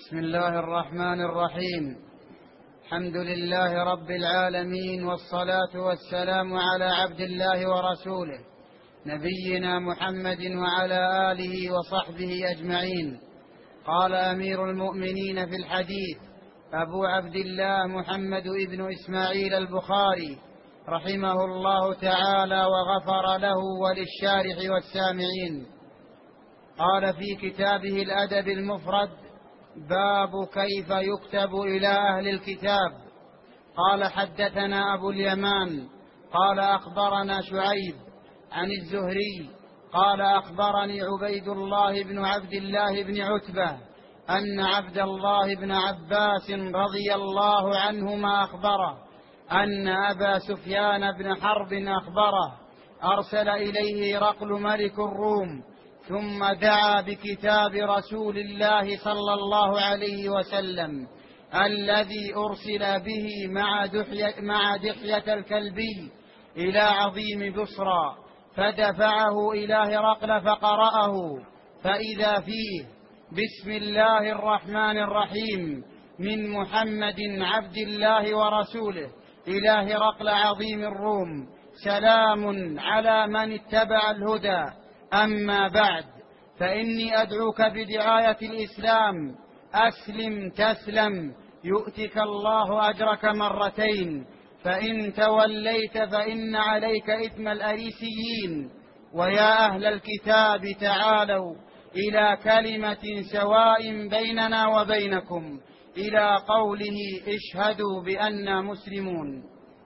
بسم الله الرحمن الرحيم. الحمد لله رب العالمين، والصلاة والسلام على عبد الله ورسوله نبينا محمد وعلى آله وصحبه أجمعين. قال أمير المؤمنين في الحديث أبو عبد الله محمد بن إسماعيل البخاري رحمه الله تعالى وغفر له وللشارح والسامعين. قال في كتابه الأدب المفرد: باب كيف يكتب إلى أهل الكتاب. قال: حدثنا أبو اليمان قال أخبرنا شعيب عن الزهري قال أخبرني عبيد الله بن عبد الله بن عتبة أن عبد الله بن عباس رضي الله عنهما أخبره أن أبا سفيان بن حرب أخبره أرسل إليه هرقل ملك الروم، ثم دعا بكتاب رسول الله صلى الله عليه وسلم الذي أرسل به مع دحية الكلبي إلى عظيم بصرى، فدفعه إلى هرقل فقرأه، فإذا فيه: بسم الله الرحمن الرحيم، من محمد عبد الله ورسوله إلى هرقل عظيم الروم، سلام على من اتبع الهدى، أما بعد، فإني أدعوك بدعاية الإسلام، أسلم تسلم يؤتك الله أجرك مرتين، فإن توليت فإن عليك إثم الأريسيين. ويا أهل الكتاب تعالوا إلى كلمة سواء بيننا وبينكم، إلى قوله: اشهدوا بأننا مسلمون.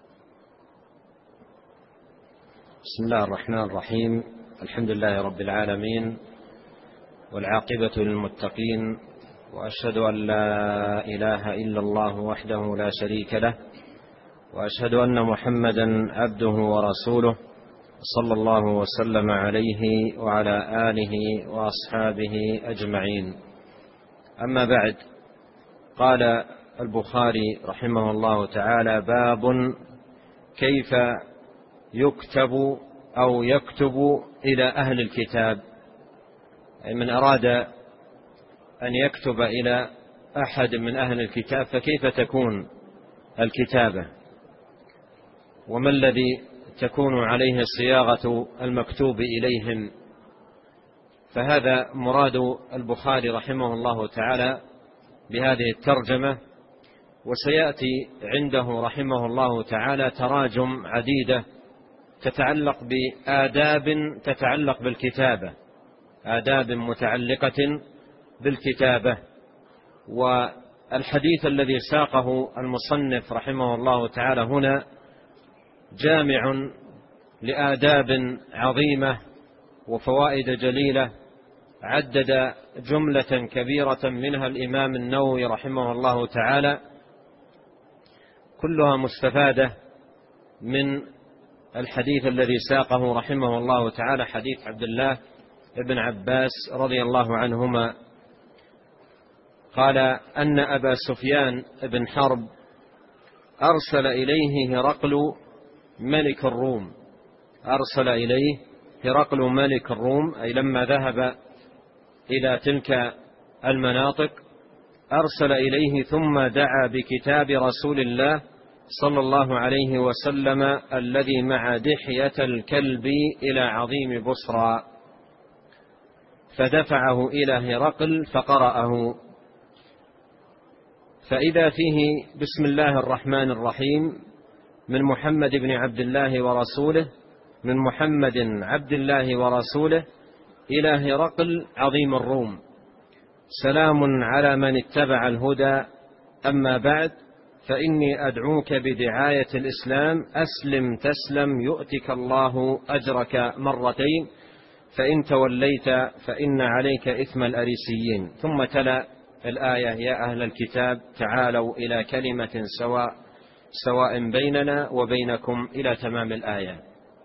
بسم الله الرحمن الرحيم. الحمد لله رب العالمين، والعاقبة للمتقين، وأشهد أن لا إله إلا الله وحده لا شريك له، وأشهد أن محمدا عبده ورسوله، صلى الله وسلم عليه وعلى آله وأصحابه أجمعين. أما بعد، قال البخاري رحمه الله تعالى: باب كيف يكتب أو يكتب إلى أهل الكتاب، أي من أراد أن يكتب إلى أحد من أهل الكتاب فكيف تكون الكتابة، وما الذي تكون عليه صياغة المكتوب إليهم. فهذا مراد البخاري رحمه الله تعالى بهذه الترجمة. وسيأتي عنده رحمه الله تعالى تراجم عديدة تتعلق بآداب تتعلق بالكتابة، آداب متعلقة بالكتابة. والحديث الذي ساقه المصنف رحمه الله تعالى هنا جامع لآداب عظيمة وفوائد جليلة، عدد جملة كبيرة منها الإمام النووي رحمه الله تعالى، كلها مستفادة من الحديث الذي ساقه رحمه الله تعالى، حديث عبد الله بن عباس رضي الله عنهما. قال أن أبا سفيان بن حرب أرسل إليه هرقل ملك الروم، أرسل إليه هرقل ملك الروم، أي لما ذهب إلى تلك المناطق أرسل إليه ثم دعا بكتاب رسول الله صلى الله عليه وسلم الذي مع دحية الكلب إلى عظيم بصرى، فدفعه إلى هرقل فقرأه، فإذا فيه: بسم الله الرحمن الرحيم، من محمد بن عبد الله ورسوله، من محمد عبد الله ورسوله إلى هرقل عظيم الروم، سلام على من اتبع الهدى، أما بعد، فإني أدعوك بدعاية الإسلام، أسلم تسلم يؤتك الله أجرك مرتين، فإن توليت فإن عليك إثم الأريسيين. ثم تلا الآية: يا أهل الكتاب تعالوا إلى كلمة سواء بيننا وبينكم، إلى تمام الآية.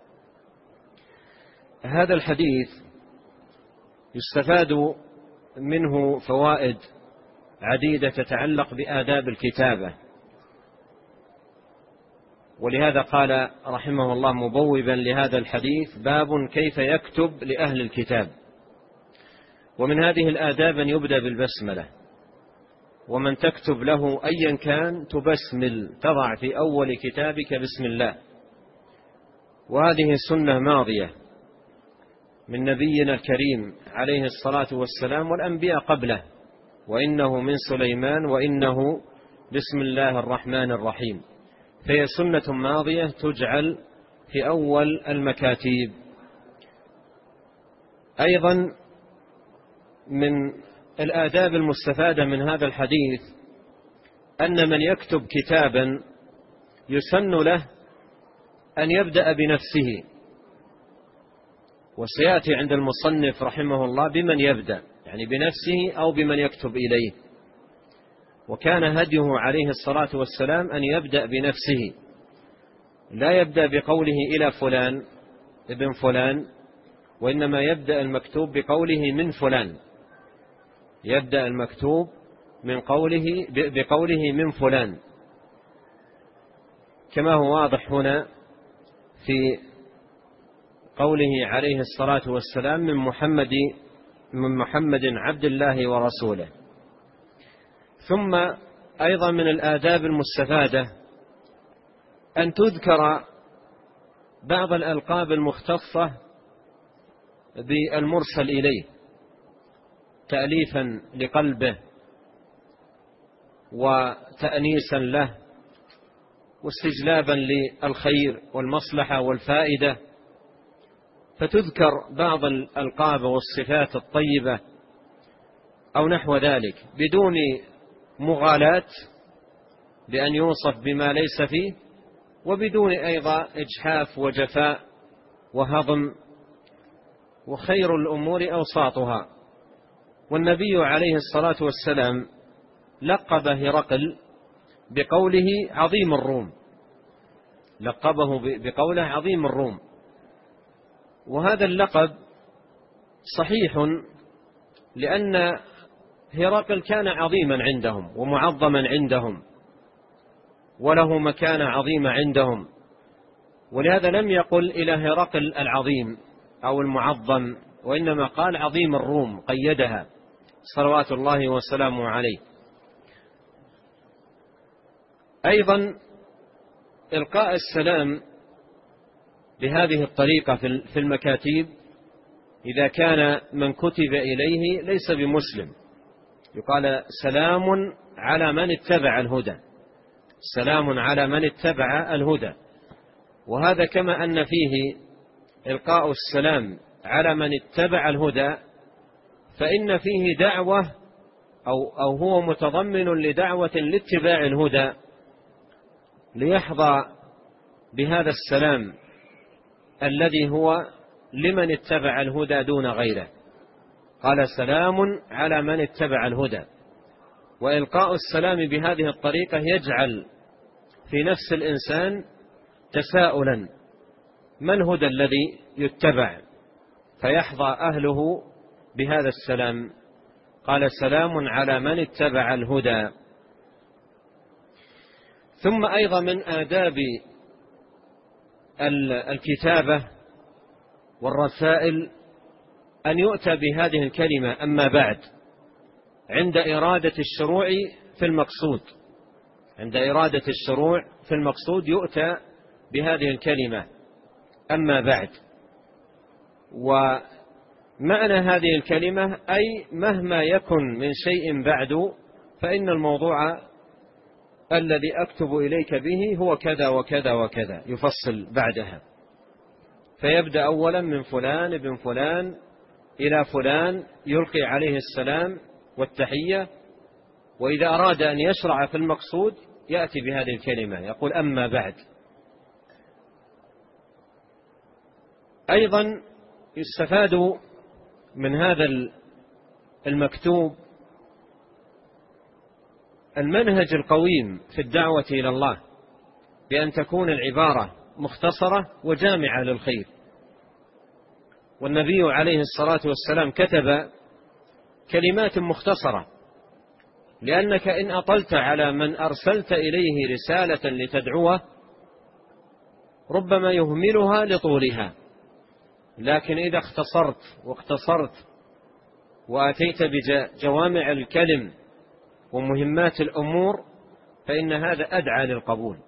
هذا الحديث يستفاد منه فوائد عديدة تتعلق بآداب الكتابة، ولهذا قال رحمه الله مبوبا لهذا الحديث: باب كيف يكتب لأهل الكتاب. ومن هذه الآداب أن يبدأ بالبسملة، ومن تكتب له أيا كان تبسمل، تضع في أول كتابك بسم الله. وهذه سنة ماضية من نبينا الكريم عليه الصلاة والسلام والأنبياء قبله، وإنه من سليمان وإنه بسم الله الرحمن الرحيم. فهي سنة ماضية تجعل في أول المكاتيب. أيضا من الآداب المستفادة من هذا الحديث أن من يكتب كتابا يسن له أن يبدأ بنفسه، وسيأتي عند المصنف رحمه الله بمن يبدأ، يعني بنفسه أو بمن يكتب إليه. وكان هديه عليه الصلاة والسلام أن يبدأ بنفسه، لا يبدأ بقوله إلى فلان ابن فلان، وإنما يبدأ المكتوب بقوله من فلان، يبدأ المكتوب بقوله من فلان، كما هو واضح هنا في قوله عليه الصلاة والسلام من محمد عبد الله ورسوله. ثم أيضا من الآداب المستفادة أن تذكر بعض الألقاب المختصة بالمرسل إليه تأليفا لقلبه وتأنيسا له واستجلابا للخير والمصلحة والفائدة، فتذكر بعض الألقاب والصفات الطيبة أو نحو ذلك بدون مغالاة بأن يوصف بما ليس فيه، وبدون أيضا إجحاف وجفاء وهضم، وخير الأمور أوساطها. والنبي عليه الصلاة والسلام لقب هرقل بقوله عظيم الروم، لقبه بقوله عظيم الروم. وهذا اللقب صحيح لأن هرقل كان عظيما عندهم ومعظما عندهم وله مكانة عظيمة عندهم، ولهذا لم يقل إلى هرقل العظيم أو المعظم، وإنما قال عظيم الروم، قيدها صلوات الله وسلامه عليه. أيضا إلقاء السلام بهذه الطريقة في المكاتيب إذا كان من كتب إليه ليس بمسلم، يقال سلام على من اتبع الهدى، سلام على من اتبع الهدى. وهذا كما أن فيه إلقاء السلام على من اتبع الهدى، فإن فيه دعوة أو هو متضمن لدعوة لاتباع الهدى، ليحظى بهذا السلام الذي هو لمن اتبع الهدى دون غيره. قال سلام على من اتبع الهدى. وإلقاء السلام بهذه الطريقة يجعل في نفس الإنسان تساؤلا: ما الهدى الذي يتبع؟ فيحظى أهله بهذا السلام. قال سلام على من اتبع الهدى. ثم أيضا من آداب الكتابة والرسائل أن يؤتى بهذه الكلمة أما بعد عند إرادة الشروع في المقصود، عند إرادة الشروع في المقصود يؤتى بهذه الكلمة أما بعد. ومعنى هذه الكلمة أي مهما يكن من شيء بعد فإن الموضوع الذي أكتب إليك به هو كذا وكذا وكذا، يفصل بعدها. فيبدأ أولا من فلان ابن فلان إلى فلان، يلقي عليه السلام والتحية، وإذا أراد أن يشرع في المقصود يأتي بهذه الكلمة، يقول أما بعد. أيضا يستفاد من هذا المكتوب المنهج القويم في الدعوة إلى الله، بأن تكون العبارة مختصرة وجامعة للخير. والنبي عليه الصلاة والسلام كتب كلمات مختصرة، لأنك إن أطلت على من أرسلت إليه رسالة لتدعوه ربما يهملها لطولها، لكن إذا اختصرت واقتصرت وأتيت بجوامع الكلم ومهمات الأمور فإن هذا أدعى للقبول.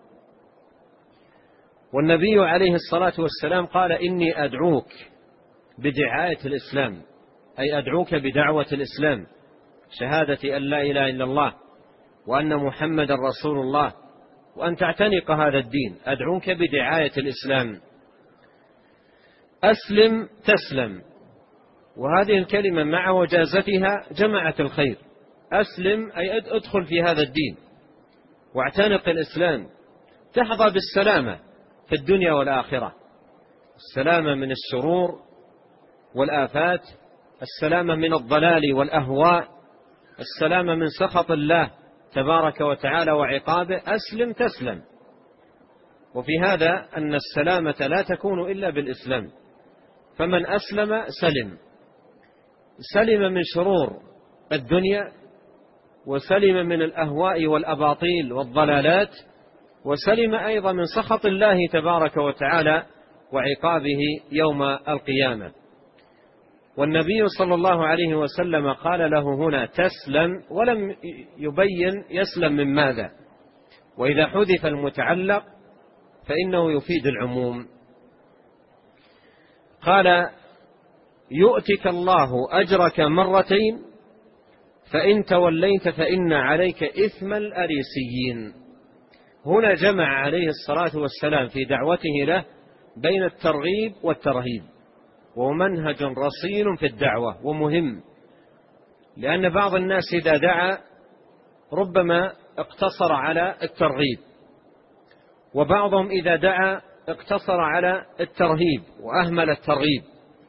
والنبي عليه الصلاة والسلام قال: إني أدعوك بدعاية الإسلام، أي أدعوك بدعوة الإسلام، شهادة أن لا إله إلا الله وأن محمد رسول الله، وأن تعتنق هذا الدين. أدعوك بدعاية الإسلام. أسلم تسلم، وهذه الكلمة مع وجازتها جمعت الخير. أسلم أي ادخل في هذا الدين واعتنق الإسلام، تحظى بالسلامة في الدنيا والآخرة، السلامة من الشرور والآفات، السلامة من الضلال والأهواء، السلامة من سخط الله تبارك وتعالى وعقابه. أسلم تسلم. وفي هذا أن السلامة لا تكون إلا بالإسلام، فمن أسلم سلم، سلم من شرور الدنيا، وسلم من الأهواء والأباطيل والضلالات، وسلم أيضا من سخط الله تبارك وتعالى وعقابه يوم القيامة. والنبي صلى الله عليه وسلم قال له هنا تسلم، ولم يبين يسلم من ماذا، وإذا حذف المتعلق فإنه يفيد العموم. قال: يؤتك الله أجرك مرتين فإن توليت فإن عليك إثم الأريسيين. هنا جمع عليه الصلاة والسلام في دعوته له بين الترغيب والترهيب، وهو منهج رصين في الدعوة ومهم، لأن بعض الناس إذا دعا ربما اقتصر على الترغيب، وبعضهم إذا دعا اقتصر على الترهيب وأهمل الترغيب.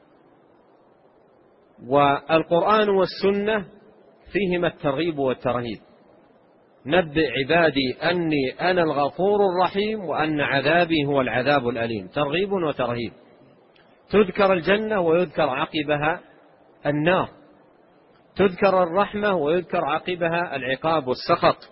والقرآن والسنة فيهما الترغيب والترهيب. نبئ عبادي أني أنا الغفور الرحيم وأن عذابي هو العذاب الأليم. ترغيب وترهيب، تذكر الجنة ويذكر عقبها النار، تذكر الرحمة ويذكر عقبها العقاب والسخط.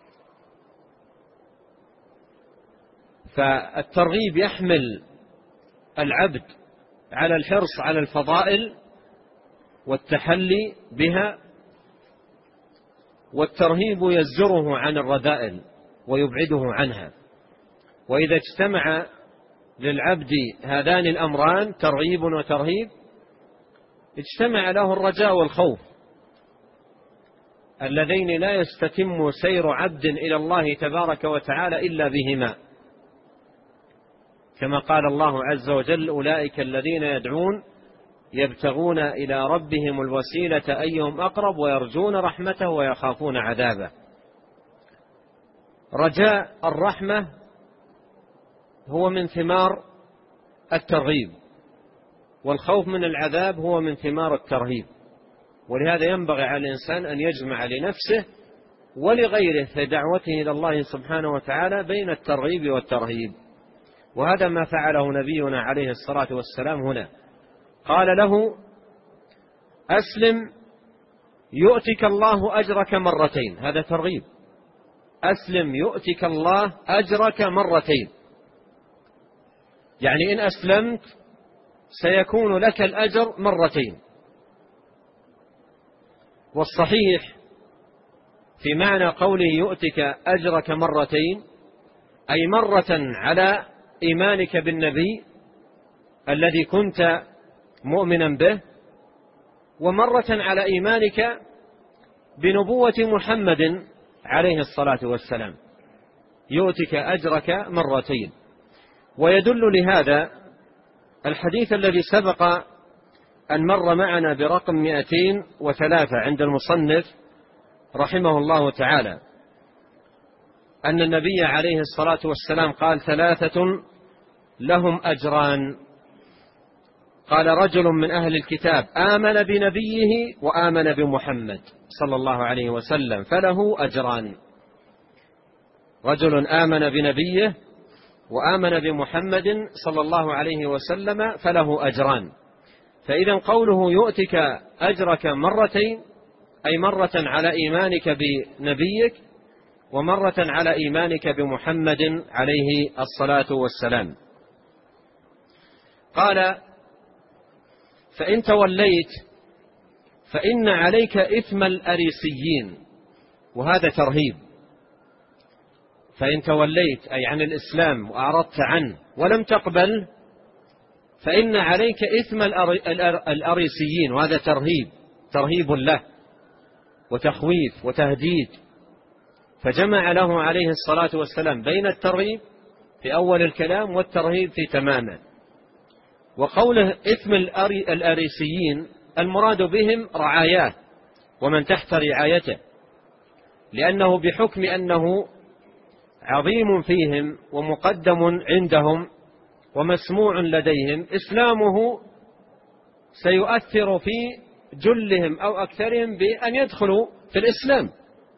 فالترغيب يحمل العبد على الحرص على الفضائل والتحلي بها، والترهيب يزجره عن الرذائل ويبعده عنها. وإذا اجتمع للعبد هذان الأمران ترغيب وترهيب اجتمع له الرجاء والخوف، اللذين لا يستتم سير عبد إلى الله تبارك وتعالى إلا بهما، كما قال الله عز وجل: أولئك الذين يدعون يبتغون إلى ربهم الوسيلة أيهم أقرب ويرجون رحمته ويخافون عذابه. رجاء الرحمة هو من ثمار الترغيب، والخوف من العذاب هو من ثمار الترهيب. ولهذا ينبغي على الإنسان أن يجمع لنفسه ولغيره في دعوته إلى الله سبحانه وتعالى بين الترغيب والترهيب. وهذا ما فعله نبينا عليه الصلاة والسلام هنا. قال له: أسلم يؤتك الله أجرك مرتين. هذا ترغيب. أسلم يؤتك الله أجرك مرتين، يعني إن أسلمت سيكون لك الأجر مرتين. والصحيح في معنى قوله يؤتك أجرك مرتين أي مرة على إيمانك بالنبي الذي كنت مؤمنا به، ومرة على إيمانك بنبوة محمد عليه الصلاة والسلام. يؤتك أجرك مرتين. ويدل لهذا الحديث الذي سبق أن مر معنا برقم 203 عند المصنف رحمه الله تعالى، أن النبي عليه الصلاة والسلام قال: 3 لهم أجران. قال: رجل من أهل الكتاب آمن بنبيه وآمن بمحمد صلى الله عليه وسلم فله أجران. رجل آمن بنبيه وآمن بمحمد صلى الله عليه وسلم فله أجران. فإذا قوله يؤتك أجرك مرتين أي مرة على إيمانك بنبيك ومرة على إيمانك بمحمد عليه الصلاة والسلام. قال: فإن توليت فإن عليك إثم الأريسيين. وهذا ترهيب. فإن توليت أي عن الإسلام وأعرضت عنه ولم تقبل فإن عليك إثم الأريسيين، وهذا ترهيب له وتخويف وتهديد. فجمع له عليه الصلاة والسلام بين الترهيب في أول الكلام والترهيب في تمامه. وقوله إثم الأريسيين المراد بهم رعاياه ومن تحت رعايته، لأنه بحكم أنه عظيم فيهم ومقدم عندهم ومسموع لديهم، إسلامه سيؤثر في جلهم أو أكثرهم بأن يدخلوا في الإسلام.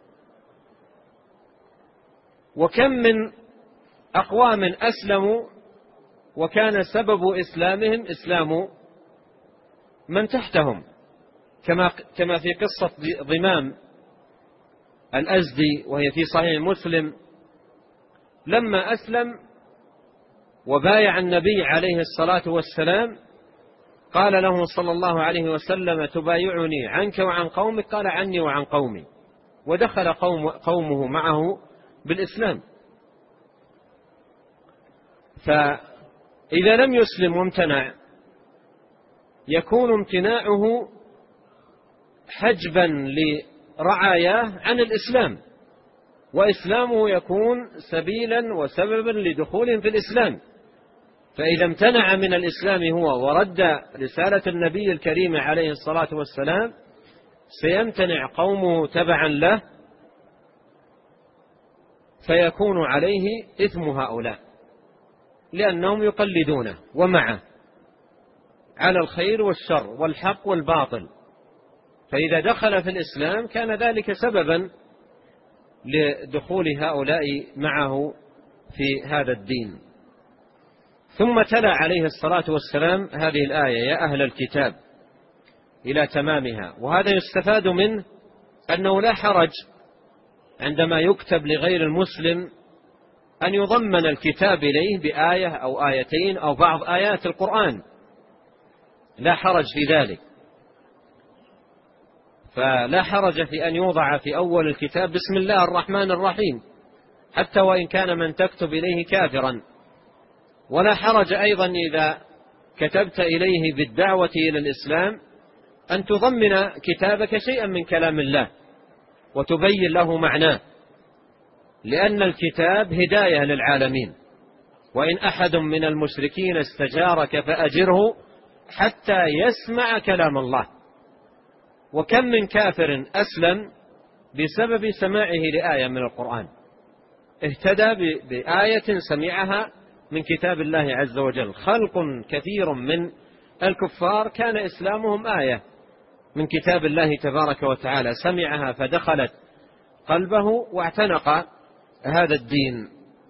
وكم من أقوام أسلموا وكان سبب إسلامهم إسلام من تحتهم، كما في قصة ضمام الأزدي وهي في صحيح مسلم، لما أسلم وبايع النبي عليه الصلاة والسلام قال له صلى الله عليه وسلم: تبايعني عنك وعن قومك؟ قال: عني وعن قومي. ودخل قومه معه بالإسلام. فإذا لم يسلم وامتنع يكون امتناعه حجبا لرعاياه عن الإسلام، وإسلامه يكون سبيلا وسببا لدخولهم في الإسلام. فإذا امتنع من الإسلام هو ورد رسالة النبي الكريم عليه الصلاة والسلام سيمتنع قومه تبعا له، فيكون عليه إثم هؤلاء لأنهم يقلدونه ومعه على الخير والشر والحق والباطل. فإذا دخل في الإسلام كان ذلك سببا لدخول هؤلاء معه في هذا الدين. ثم تلا عليه الصلاة والسلام هذه الآية: يا أهل الكتاب، إلى تمامها. وهذا يستفاد منه أنه لا حرج عندما يكتب لغير المسلم أن يضمن الكتاب إليه بآية أو آيتين أو بعض آيات القرآن، لا حرج في ذلك. فلا حرج في أن يوضع في أول الكتاب بسم الله الرحمن الرحيم حتى وإن كان من تكتب إليه كافرا. ولا حرج أيضا إذا كتبت إليه بالدعوة إلى الإسلام أن تضمن كتابك شيئا من كلام الله وتبين له معناه، لأن الكتاب هداية للعالمين. وإن أحد من المشركين استجارك فأجره حتى يسمع كلام الله. وكم من كافر أسلم بسبب سماعه لآية من القرآن، اهتدى بآية سمعها من كتاب الله عز وجل. خلق كثير من الكفار كان إسلامهم آية من كتاب الله تبارك وتعالى، سمعها فدخلت قلبه واعتنق هذا الدين.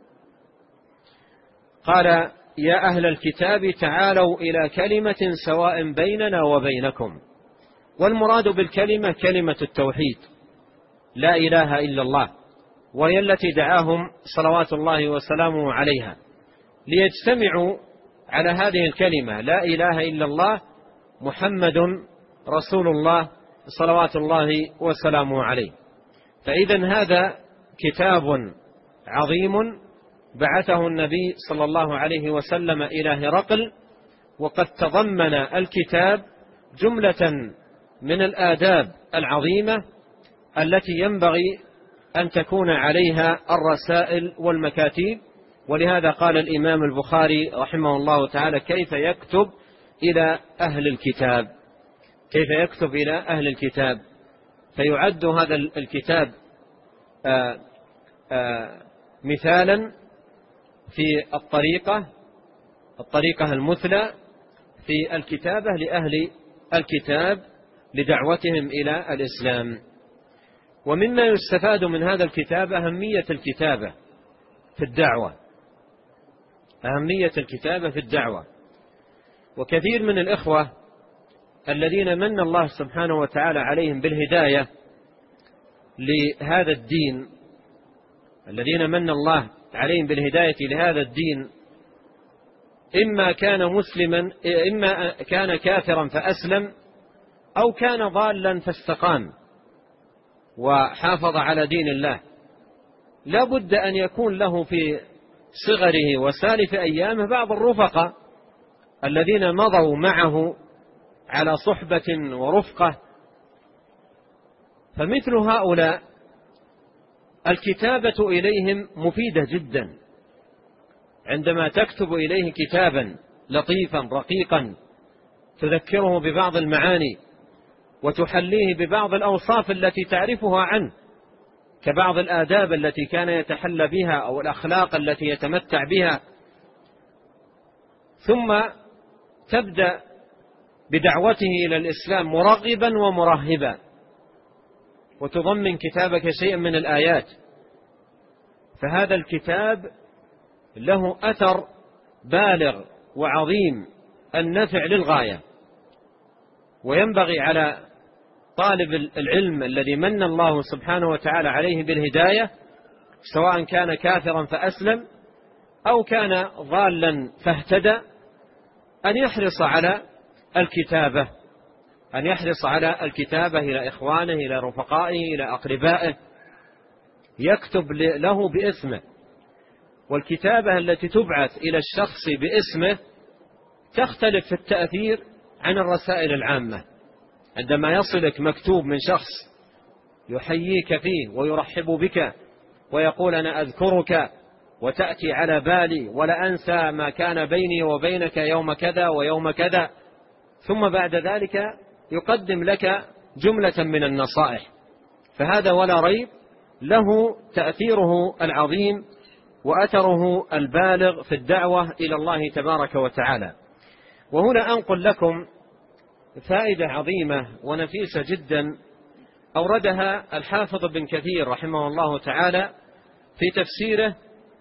قال: يا أهل الكتاب تعالوا إلى كلمة سواء بيننا وبينكم. والمراد بالكلمة كلمة التوحيد، لا إله إلا الله، وهي التي دعاهم صلوات الله وسلامه عليها ليجتمعوا على هذه الكلمة: لا إله إلا الله محمد رسول الله صلوات الله وسلامه عليه. فإذا هذا كتاب عظيم بعثه النبي صلى الله عليه وسلم إلى هرقل، وقد تضمن الكتاب جملة من الآداب العظيمة التي ينبغي أن تكون عليها الرسائل والمكاتيب. ولهذا قال الإمام البخاري رحمه الله تعالى: كيف يكتب إلى أهل الكتاب، كيف يكتب إلى أهل الكتاب. فيعد هذا الكتاب مثالا في الطريقة المثلى في الكتابة لأهل الكتاب لدعوتهم إلى الإسلام. ومما يستفاد من هذا الكتاب أهمية الكتابة في الدعوة، أهمية الكتابة في الدعوة. وكثير من الإخوة الذين من الله سبحانه وتعالى عليهم بالهداية لهذا الدين، الذين من الله عليهم بالهداية لهذا الدين، إما كان مسلما، إما كان كافرا فأسلم، أو كان ضالا فاستقام. وحافظ على دين الله لا بد أن يكون له في صغره وسالف أيامه بعض الرفقة الذين مضوا معه على صحبة ورفقة. فمثل هؤلاء الكتابة إليهم مفيدة جدا. عندما تكتب إليه كتابا لطيفا رقيقا تذكره ببعض المعاني وتحليه ببعض الأوصاف التي تعرفها عنه، كبعض الآداب التي كان يتحلى بها أو الأخلاق التي يتمتع بها، ثم تبدأ بدعوته إلى الإسلام مرغبا ومرهبا، وتضمن كتابك شيئا من الآيات، فهذا الكتاب له أثر بالغ وعظيم النفع للغاية. وينبغي على طالب العلم الذي من الله سبحانه وتعالى عليه بالهداية، سواء كان كافرا فأسلم أو كان ضالا فاهتدى، أن يحرص على الكتابة إلى إخوانه، إلى رفقائه، إلى أقربائه، يكتب له باسمه. والكتابة التي تبعث إلى الشخص باسمه تختلف في التأثير عن الرسائل العامة. عندما يصلك مكتوب من شخص يحييك فيه ويرحب بك ويقول أنا أذكرك وتأتي على بالي ولا أنسى ما كان بيني وبينك يوم كذا ويوم كذا، ثم بعد ذلك يقدم لك جملة من النصائح، فهذا ولا ريب له تأثيره العظيم وأثره البالغ في الدعوة إلى الله تبارك وتعالى. وهنا أنقل لكم فائدة عظيمة ونفيسة جدا أوردها الحافظ ابن كثير رحمه الله تعالى في تفسيره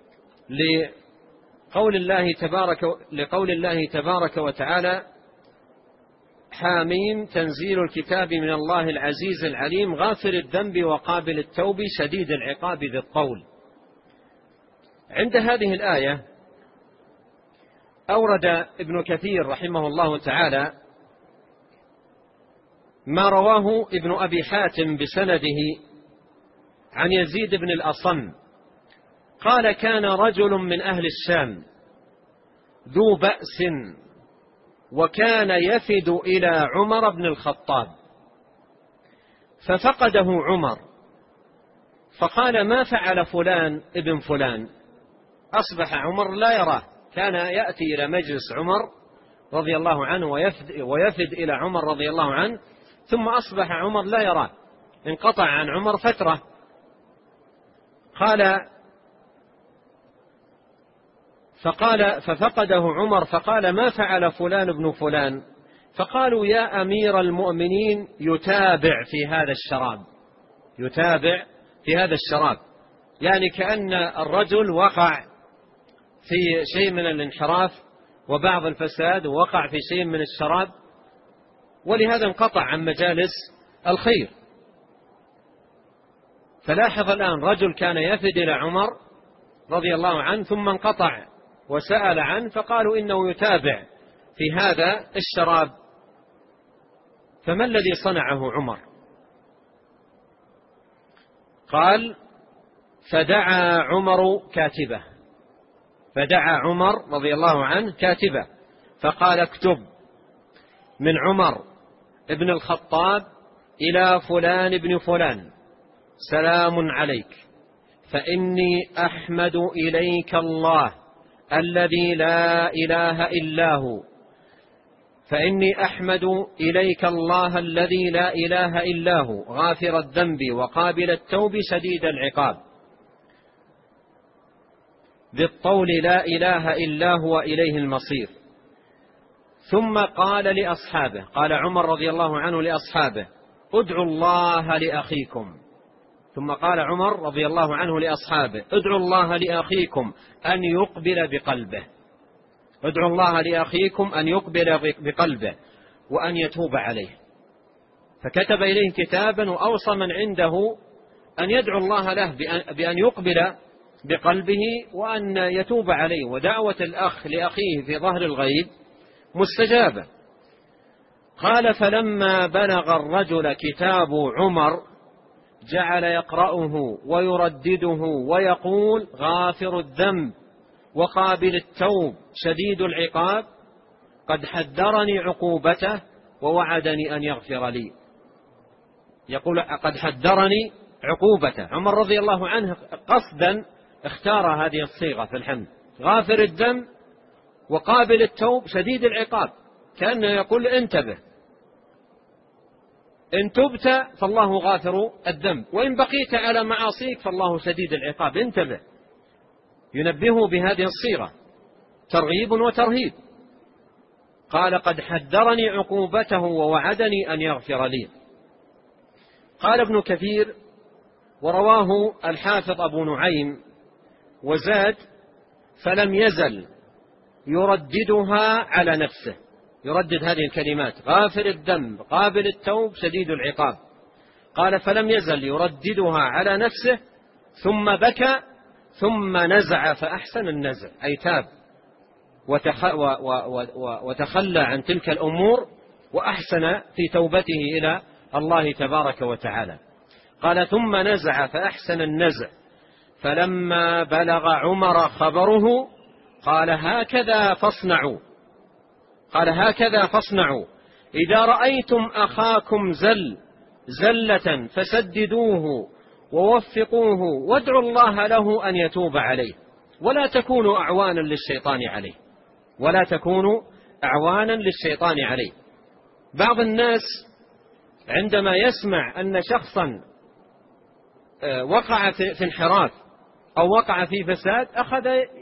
لقول الله تبارك وتعالى: حاميم تنزيل الكتاب من الله العزيز العليم غافر الذنب وقابل التوب شديد العقاب ذي الطول. عند هذه الآية أورد ابن كثير رحمه الله تعالى ما رواه ابن أبي حاتم بسنده عن يزيد بن الأصم قال: كان رجل من أهل الشام ذو بأس وكان يفد إلى عمر بن الخطاب، ففقده عمر فقال: ما فعل فلان ابن فلان؟ أصبح عمر لا يراه، كان يأتي إلى مجلس عمر رضي الله عنه ويفد إلى عمر رضي الله عنه، ثم أصبح عمر لا يراه، انقطع عن عمر فترة. ففقده عمر فقال: ما فعل فلان ابن فلان؟ فقالوا: يا أمير المؤمنين يتابع في هذا الشراب، يعني كأن الرجل وقع في شيء من الانحراف وبعض الفساد، ووقع في شيء من الشراب، ولهذا انقطع عن مجالس الخير. فلاحظ الآن رجل كان يفد إلى عمر رضي الله عنه ثم انقطع وسأل عنه، فقالوا إنه يتابع في هذا الشراب. فما الذي صنعه عمر؟ قال: فدعا عمر رضي الله عنه كاتبه فقال: اكتب من عمر ابن الخطاب إلى فلان ابن فلان سلام عليك، فإني أحمد إليك الله الذي لا إله إلا هو، غافر الذنب وقابل التوب شديد العقاب ذي الطول لا إله إلا هو إليه المصير. ثم قال لأصحابه، قال عمر رضي الله عنه لأصحابه: ادعوا الله لأخيكم. ثم قال عمر رضي الله عنه لأصحابه: ادعوا الله لأخيكم أن يقبل بقلبه وأن يتوب عليه. فكتب إليه كتابا وأوصى من عنده أن يدعو الله له بأن يقبل بقلبه وأن يتوب عليه، ودعوة الأخ لأخيه في ظهر الغيب مستجابة. قال: فلما بلغ الرجل كتاب عمر جعل يقرأه ويردده ويقول: غافر الذنب وقابل التوب شديد العقاب، قد حذرني عقوبته ووعدني أن يغفر لي. يقول: قد حذرني عقوبته. عمر رضي الله عنه قصدا اختار هذه الصيغة في الحمد: غافر الذنب وقابل التوب شديد العقاب، كأنه يقول: انتبه، إن تبت فالله غافر الذنب، وإن بقيت على معاصيك فالله شديد العقاب، انتبه. ينبهه بهذه الصيغة ترغيب وترهيب. قال: قد حذرني عقوبته ووعدني أن يغفر لي. قال ابن كثير: ورواه الحافظ أبو نعيم وزاد: فلم يزل يرددها على نفسه، يردد هذه الكلمات: غافر الذنب قابل التوب شديد العقاب. قال: فلم يزل يرددها على نفسه، ثم بكى، ثم نزع فأحسن النزع، أي تاب وتخلى عن تلك الأمور وأحسن في توبته إلى الله تبارك وتعالى. قال: ثم نزع فأحسن النزع، فلما بلغ عمر خبره قال: هكذا فاصنعوا إذا رأيتم أخاكم زلة فسددوه ووفقوه وادعوا الله له أن يتوب عليه، ولا تكونوا أعوانا للشيطان عليه. بعض الناس عندما يسمع أن شخصا وقع في انحراف أو وقع في فساد أخذ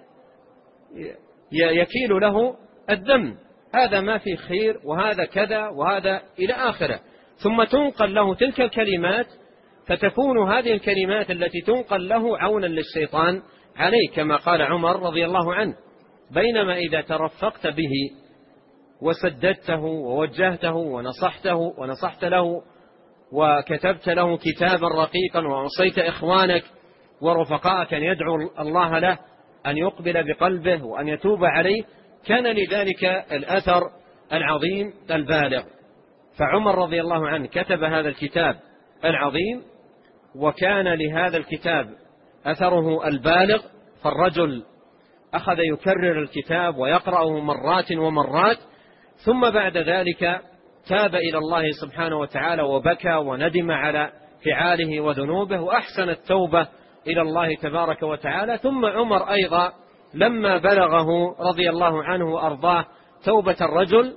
يكيل له الذم: هذا ما في خير، وهذا كذا، وهذا إلى آخره، ثم تنقل له تلك الكلمات، فتكون هذه الكلمات التي تنقل له عونا للشيطان عليه، كما قال عمر رضي الله عنه: بينما إذا ترفقت به وسددته ووجهته ونصحت له وكتبت له كتابا رقيقا ووصيت إخوانك ورفقائك أن يدعو الله له أن يقبل بقلبه وأن يتوب عليه، كان لذلك الأثر العظيم البالغ. فعمر رضي الله عنه كتب هذا الكتاب العظيم، وكان لهذا الكتاب أثره البالغ، فالرجل أخذ يكرر الكتاب ويقرأه مرات ومرات، ثم بعد ذلك تاب إلى الله سبحانه وتعالى وبكى وندم على فعاله وذنوبه وأحسن التوبة إلى الله تبارك وتعالى. ثم عمر أيضا لما بلغه رضي الله عنه وأرضاه توبة الرجل،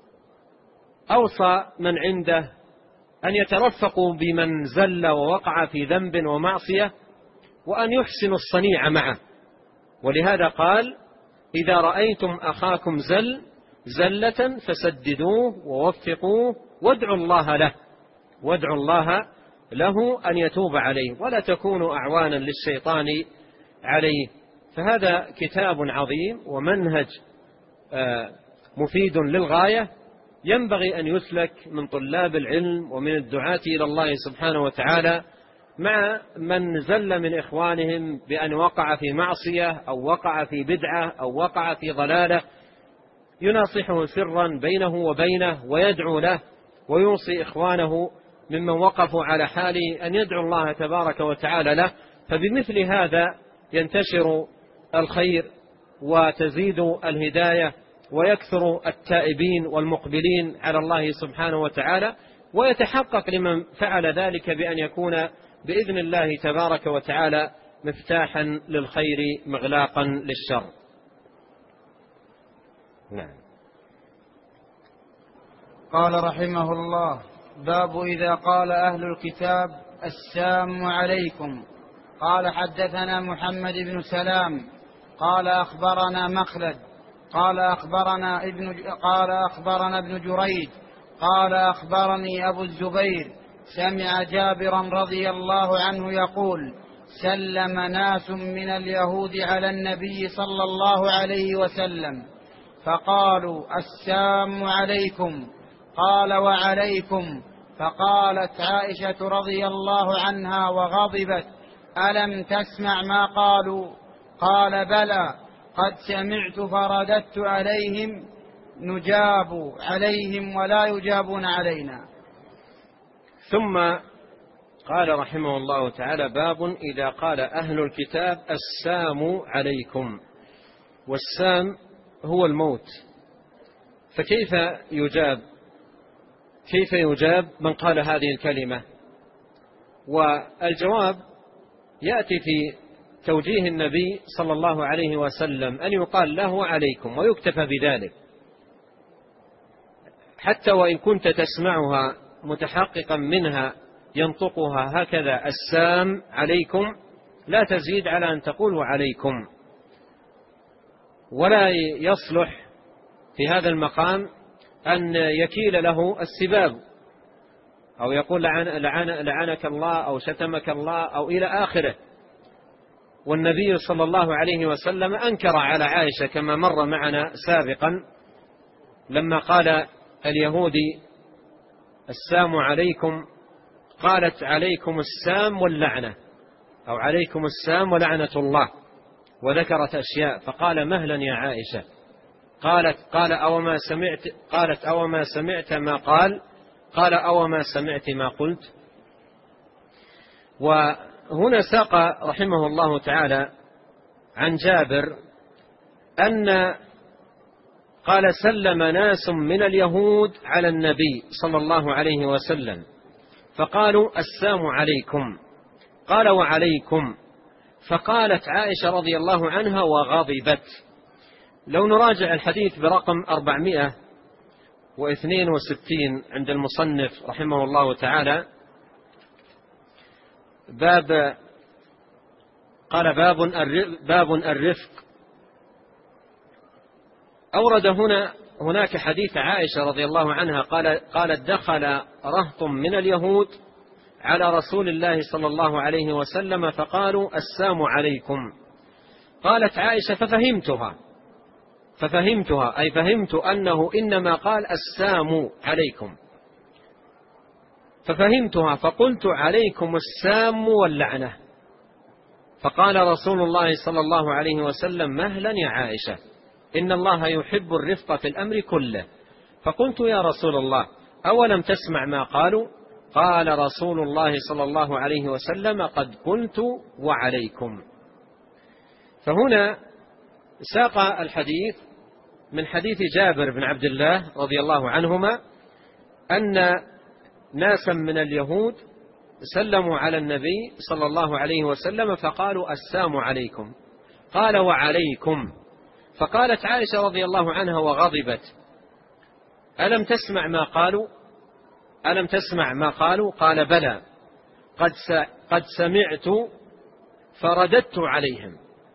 أوصى من عنده أن يترفقوا بمن زل ووقع في ذنب ومعصية، وأن يحسنوا الصنيع معه. ولهذا قال: إذا رأيتم أخاكم زلة فسددوه ووفقوه وادعوا الله له أن يتوب عليه، ولا تكونوا أعوانا للشيطان عليه. فهذا كتاب عظيم ومنهج مفيد للغاية، ينبغي أن يسلك من طلاب العلم ومن الدعاة إلى الله سبحانه وتعالى مع من زل من إخوانهم بأن وقع في معصية أو وقع في بدعة أو وقع في ضلالة، يناصحه سرا بينه وبينه ويدعو له، ويوصي إخوانه ممن وقفوا على حاله أن يدعو الله تبارك وتعالى له. فبمثل هذا ينتشر الخير وتزيد الهداية ويكثر التائبين والمقبلين على الله سبحانه وتعالى، ويتحقق لمن فعل ذلك بأن يكون بإذن الله تبارك وتعالى مفتاحا للخير مغلاقا للشر. نعم. قال رحمه الله: باب إذا قال أهل الكتاب السلام عليكم. قال: حدثنا محمد بن سلام قال أخبرنا مخلد قال أخبرنا ابن جريج قال أخبرني أبو الزبير سمع جابرا رضي الله عنه يقول: سلم ناس من اليهود على النبي صلى الله عليه وسلم فقالوا: السلام عليكم. قال: وعليكم. فقالت عائشة رضي الله عنها وغضبت: ألم تسمع ما قالوا؟ قال: بلى، قد سمعت فرددت عليهم: نجاب عليهم ولا يجابون علينا. ثم قال رحمه الله تعالى: باب إذا قال أهل الكتاب السام عليكم. والسام هو الموت، فكيف يجاب من قال هذه الكلمة؟ والجواب يأتي في توجيه النبي صلى الله عليه وسلم أن يقال له عليكم ويكتفى بذلك، حتى وإن كنت تسمعها متحققا منها ينطقها هكذا السام عليكم، لا تزيد على أن تقول عليكم. ولا يصلح في هذا أن يكيل له السباب أو يقول لعنك الله أو شتمك الله أو إلى آخره. والنبي صلى الله عليه وسلم أنكر على عائشة كما مر معنا سابقا لما قال اليهودي السام عليكم، قالت عليكم السام واللعنة أو عليكم السام ولعنة الله، وذكرت أشياء، فقال مهلا يا عائشة. قالت أوما سمعت ما قال أوما سمعت ما قلت. وهنا ساق رحمه الله تعالى عن جابر أن قال سلم ناس من اليهود على النبي صلى الله عليه وسلم فقالوا السام عليكم، قال وعليكم، فقالت عائشة رضي الله عنها وغضبت. لو نراجع الحديث برقم 462 عند المصنف رحمه الله تعالى، قال باب الرفق، أورد هناك حديث عائشة رضي الله عنها قالت دخل رهط من اليهود على رسول الله صلى الله عليه وسلم فقالوا السام عليكم. قالت عائشة ففهمتها أي فهمت أنه إنما قال السام عليكم، ففهمتها فقلت عليكم السام واللعنة. فقال رسول الله صلى الله عليه وسلم مهلا يا عائشة، إن الله يحب الرفق في الأمر كله. فقلت يا رسول الله أولم تسمع ما قالوا؟ قال رسول الله صلى الله عليه وسلم قد قلت وعليكم. فهنا ساق الحديث من حديث جابر بن عبد الله رضي الله عنهما أن ناسا من اليهود سلموا على النبي صلى الله عليه وسلم فقالوا السام عليكم، قال وعليكم. فقالت عائشة رضي الله عنها وغضبت ألم تسمع ما قالوا؟ قال بلى قد سمعت فرددت عليهم،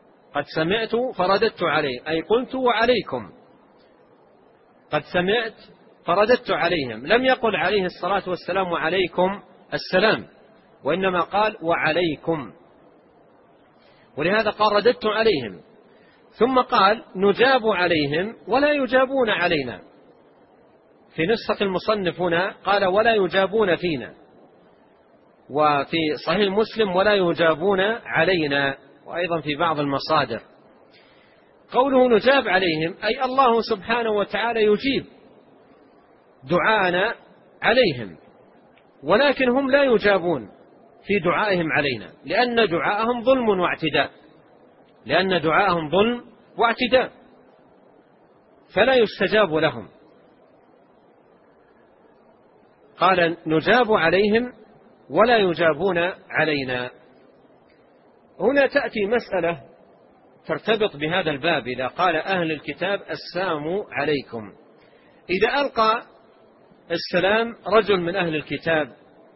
أي قلت وعليكم، قد سمعت فرددت عليهم. لم يقل عليه الصلاة والسلام وعليكم السلام، وإنما قال وعليكم، ولهذا قال رددت عليهم. ثم قال نجاب عليهم ولا يجابون علينا. في نسخة المصنف هنا قال ولا يجابون فينا، وفي صحيح مسلم ولا يجابون علينا، وأيضا في بعض المصادر. قوله نجاب عليهم أي الله سبحانه وتعالى يجيب دعاءنا عليهم، ولكن هم لا يجابون في دعائهم علينا، لأن دعاءهم ظلم واعتداء، فلا يستجاب لهم. قال نجاب عليهم ولا يجابون علينا. هنا تأتي مسألة ترتبط بهذا الباب. إذا قال أهل الكتاب السام عليكم، إذا ألقى السلام رجل من أهل الكتاب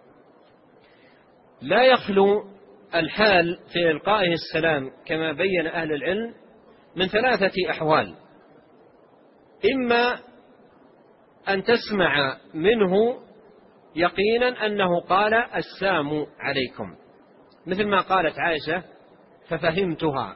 لا يخلو الحال في إلقائه السلام كما بين أهل العلم من 3 أحوال: إما أن تسمع منه يقينا أنه قال السام عليكم، مثل ما قالت عائشة ففهمتها،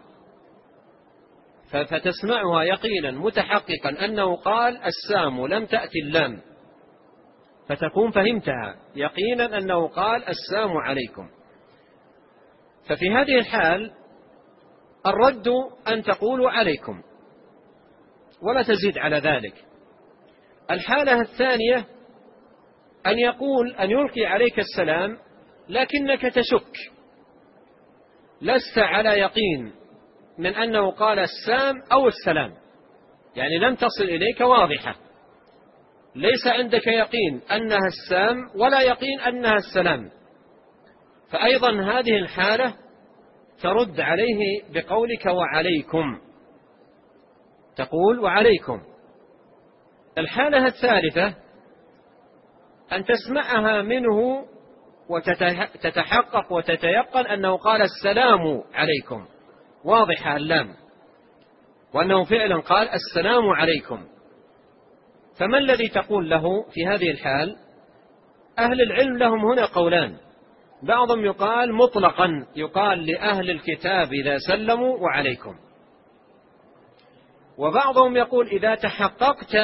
فتسمعها يقينا متحققا أنه قال السام، لم تأتي اللام، فتكون فهمتها يقينا أنه قال السام عليكم. ففي هذه الحال الرد أن تقول عليكم ولا تزيد على ذلك. الحالة الثانية أن يلقي عليك السلام لكنك تشك، لست على يقين من أنه قال السام أو السلام، يعني لم تصل إليك واضحة، ليس عندك يقين أنها السام ولا يقين أنها السلام، فأيضا هذه الحالة ترد عليه بقولك وعليكم، تقول وعليكم. الحالة الثالثة أن تسمعها منه وتتحقق وتتيقن أنه قال السلام عليكم، واضحة اللام، وأنه فعلا قال السلام عليكم. فما الذي تقول له في هذه الحال؟ أهل العلم لهم هنا قولان، بعضهم يقال مطلقا، يقال لأهل الكتاب إذا سلموا وعليكم، وبعضهم يقول إذا تحققت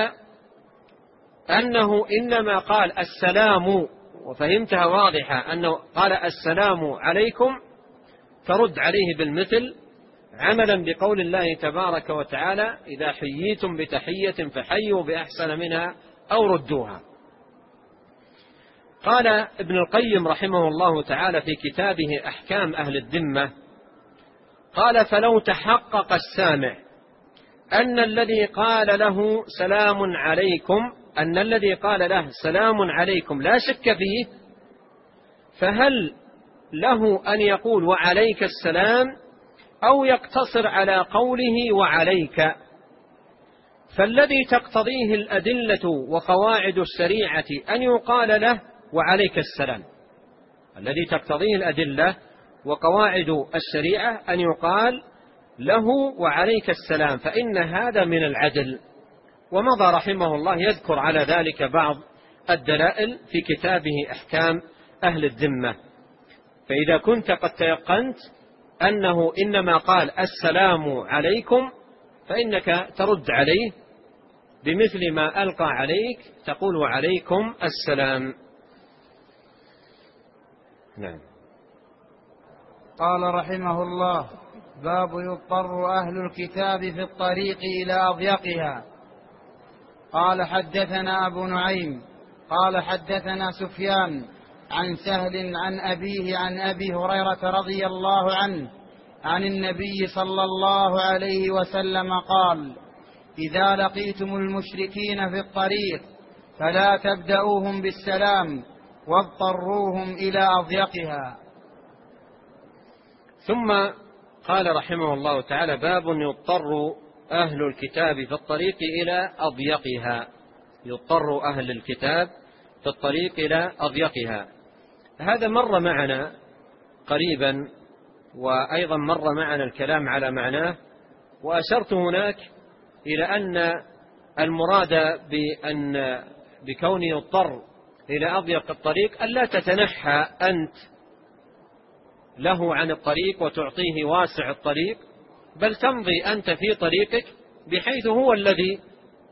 أنه إنما قال السلام وفهمتها واضحة أنه قال السلام عليكم، فرد عليه بالمثل، عملا بقول الله تبارك وتعالى إذا حييتم بتحية فحيوا بأحسن منها أو ردوها. قال ابن القيم رحمه الله تعالى في كتابه أحكام أهل الذمة، قال فلو تحقق السامع أن الذي قال له سلام عليكم، أن الذي قال له سلام عليكم لا شك فيه، فهل له أن يقول وعليك السلام أو يقتصر على قوله وعليك؟ فالذي تقتضيه الأدلة وقواعد الشريعة أن يقال له وعليك السلام، الذي تقتضيه الأدلة وقواعد الشريعة أن يقال له وعليك السلام، فإن هذا من العدل. ومضى رحمه الله يذكر على ذلك بعض الدلائل في كتابه أحكام أهل الذمة. فإذا كنت قد تيقنت أنه إنما قال السلام عليكم، فإنك ترد عليه بمثل ما ألقى عليك، تقول وعليكم السلام. نعم. قال رحمه الله باب يضطر أهل الكتاب في الطريق إلى أضيقها. قال حدثنا أبو نعيم قال حدثنا سفيان عن سهل عن أبيه عن أبي هريرة رضي الله عنه عن النبي صلى الله عليه وسلم قال إذا لقيتم المشركين في الطريق فلا تبدأوهم بالسلام واضطروهم إلى أضيقها. ثم قال رحمه الله تعالى باب يضطر أهل الكتاب في الطريق إلى أضيقها، يضطر أهل الكتاب في الطريق إلى أضيقها. هذا مر معنا قريبا، وأيضا مر معنا الكلام على معناه، وأشرت هناك إلى أن المراد بكون يضطر إلى أضيق الطريق ألا تتنحى أنت له عن الطريق وتعطيه واسع الطريق، بل تمضي أنت في طريقك بحيث هو الذي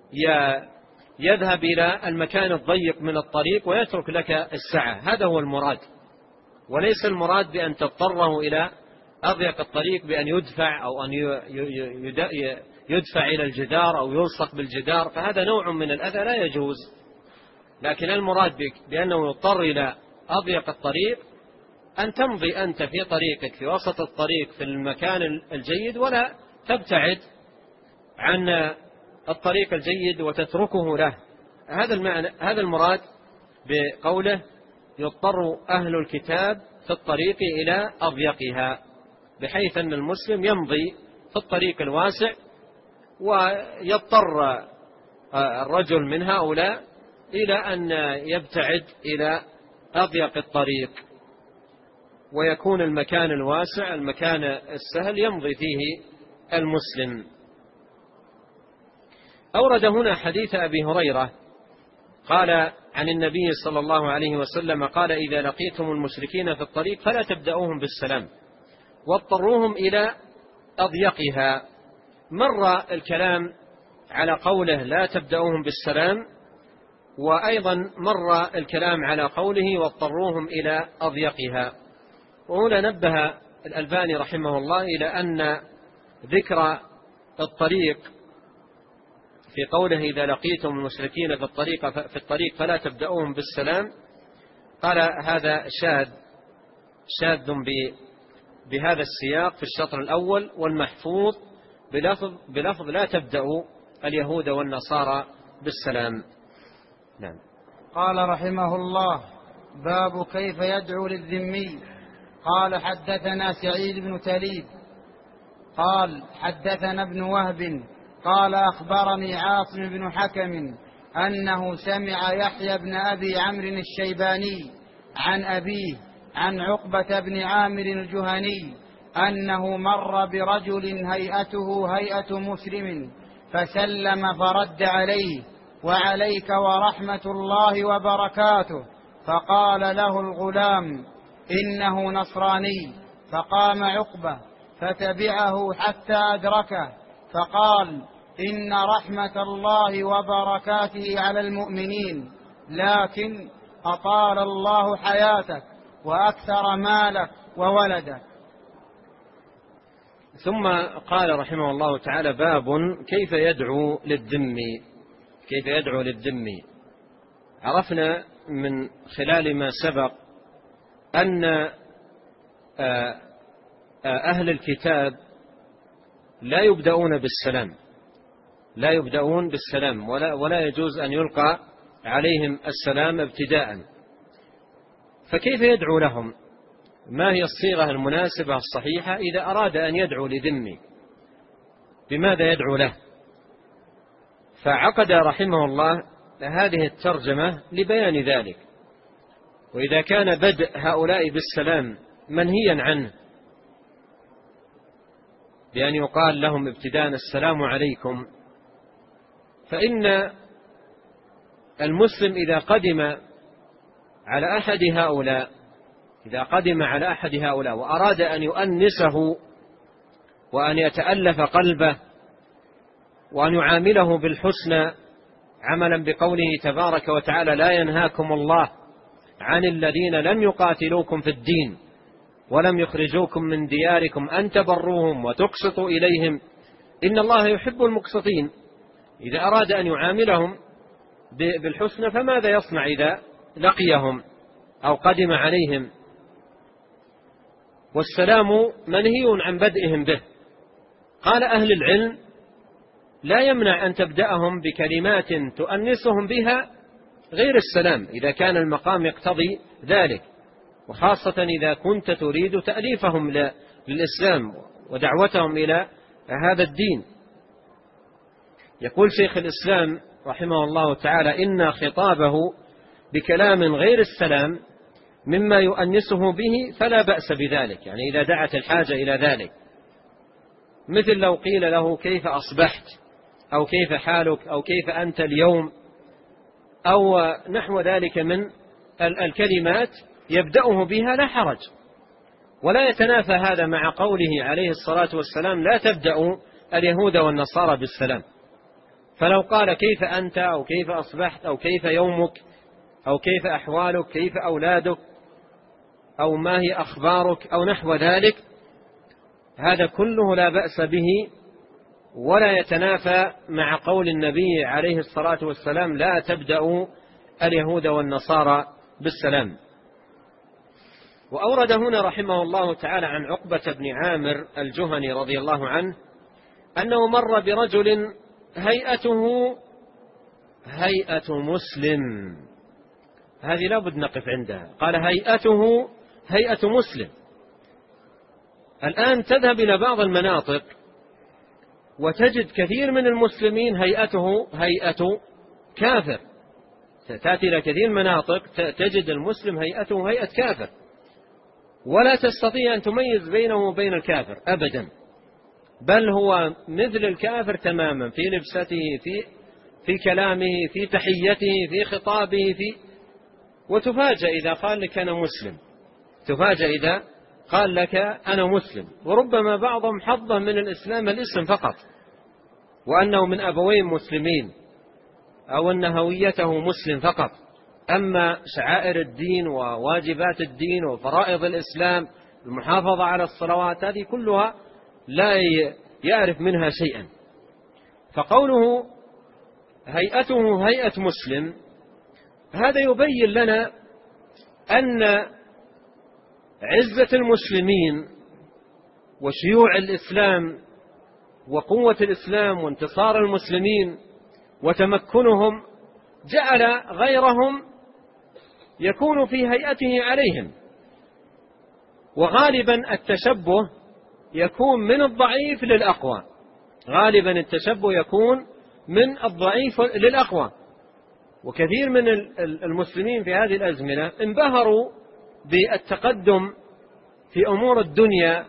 يذهب إلى المكان الضيق من الطريق ويترك لك السعة. هذا هو المراد، وليس المراد بأن تضطره إلى أضيق الطريق بأن يدفع أو أن يدفع إلى الجدار أو يلصق بالجدار، فهذا نوع من الأذى لا يجوز. لكن المراد بأنه يضطر إلى أضيق الطريق أن تمضي أنت في طريقك في وسط الطريق في المكان الجيد، ولا تبتعد عن الطريق الجيد وتتركه له. هذا المراد بقوله يضطر أهل الكتاب في الطريق إلى أضيقها، بحيث أن المسلم يمضي في الطريق الواسع، ويضطر الرجل من هؤلاء إلى أن يبتعد إلى أضيق الطريق، ويكون المكان الواسع المكان السهل يمضي فيه المسلم. أورد هنا حديث أبي هريرة قال عن النبي صلى الله عليه وسلم قال إذا لقيتم المشركين في الطريق فلا تبدأوهم بالسلام واضطروهم إلى أضيقها. مر الكلام على قوله لا تبدأوهم بالسلام، وأيضا مر الكلام على قوله واضطروهم إلى أضيقها. وهنا نبه الألباني رحمه الله إلى أن ذكر الطريق في قوله إذا لقيتم المشركين في الطريق فلا تبدأوهم بالسلام، قال هذا شاذ شاذ بهذا السياق في الشطر الأول، والمحفوظ بلفظ لا تبدأوا اليهود والنصارى بالسلام. نعم. قال رحمه الله: باب كيف يدعو للذمي. قال حدثنا سعيد بن تليد قال حدثنا ابن وهب قال أخبرني عاصم بن حكم أنه سمع يحيى بن أبي عمرو الشيباني عن أبيه عن عقبة بن عامر الجهني أنه مر برجل هيئته هيئة مسلم فسلم فرد عليه: وعليك ورحمة الله وبركاته. فقال له الغلام: إنه نصراني. فقام عقبة فتبعه حتى أدركه فقال: إن رحمة الله وبركاته على المؤمنين، لكن أطال الله حياتك وأكثر مالك وولدك. ثم قال رحمه الله تعالى: باب كيف يدعو للذمي. كيف يدعو للذمي. عرفنا من خلال ما سبق أن أهل الكتاب لا يبدأون بالسلام، لا يبدأون بالسلام، ولا يجوز أن يلقى عليهم السلام ابتداء. فكيف يدعو لهم؟ ما هي الصيغة المناسبة الصحيحة إذا أراد أن يدعو لذمي؟ بماذا يدعو له؟ فعقد رحمه الله هذه الترجمة لبيان ذلك. وإذا كان بدء هؤلاء بالسلام منهيا عنه بأن يقال لهم ابتداء السلام عليكم، فإن المسلم إذا قدم على أحد هؤلاء وأراد أن يؤنسه وأن يتألف قلبه وأن يعامله بالحسنى، عملا بقوله تبارك وتعالى: لا ينهاكم الله عن الذين لم يقاتلوكم في الدين ولم يخرجوكم من دياركم أن تبروهم وتقسطوا إليهم إن الله يحب المقسطين. إذا أراد أن يعاملهم بالحسنى فماذا يصنع إذا لقيهم أو قدم عليهم؟ والسلام منهي عن بدئهم به. قال أهل العلم: لا يمنع أن تبدأهم بكلمات تؤنسهم بها غير السلام إذا كان المقام يقتضي ذلك، وخاصة إذا كنت تريد تأليفهم للإسلام ودعوتهم إلى هذا الدين. يقول شيخ الإسلام رحمه الله تعالى: إن خطابه بكلام غير السلام مما يؤنسه به فلا بأس بذلك، يعني إذا دعت الحاجة إلى ذلك، مثل لو قيل له: كيف أصبحت، أو كيف حالك، أو كيف أنت اليوم، أو نحو ذلك من الكلمات يبدأه بها لا حرج، ولا يتنافى هذا مع قوله عليه الصلاة والسلام: لا تبدأوا اليهود والنصارى بالسلام. فلو قال: كيف أنت، أو كيف أصبحت، أو كيف يومك، أو كيف أحوالك، كيف أولادك، أو ما هي أخبارك، أو نحو ذلك، هذا كله لا بأس به ولا يتنافى مع قول النبي عليه الصلاة والسلام: لا تبدأوا اليهود والنصارى بالسلام. وأورد هنا رحمه الله تعالى عن عقبة بن عامر الجهني رضي الله عنه أنه مر برجل هيئته هيئة مسلم. هذه لا بد نقف عندها. قال: هيئته هيئة مسلم. الآن تذهب إلى بعض المناطق وتجد كثير من المسلمين هيئته هيئة كافر. تأتي إلى كثير مناطق تجد المسلم هيئته هيئة كافر، ولا تستطيع أن تميز بينه وبين الكافر أبدا، بل هو مثل الكافر تماما في لبسته، في كلامه، في تحيته، في خطابه، وتفاجأ إذا قال لك أنا مسلم، تفاجأ إذا قال لك أنا مسلم. وربما بعضهم حظه من الإسلام الاسم فقط، وأنه من أبوين مسلمين، أو أن هويته مسلم فقط، أما شعائر الدين وواجبات الدين وفرائض الإسلام، المحافظة على الصلوات، هذه كلها لا يعرف منها شيئا. فقوله هيئته هيئة مسلم، هذا يبين لنا أن عزة المسلمين وشيوع الإسلام وقوة الإسلام وانتصار المسلمين وتمكنهم جعل غيرهم يكون في هيئته عليهم. وغالبا التشبه يكون من الضعيف للأقوى، غالبا التشبه يكون من الضعيف للأقوى. وكثير من المسلمين في هذه الأزمنة انبهروا بالتقدم في أمور الدنيا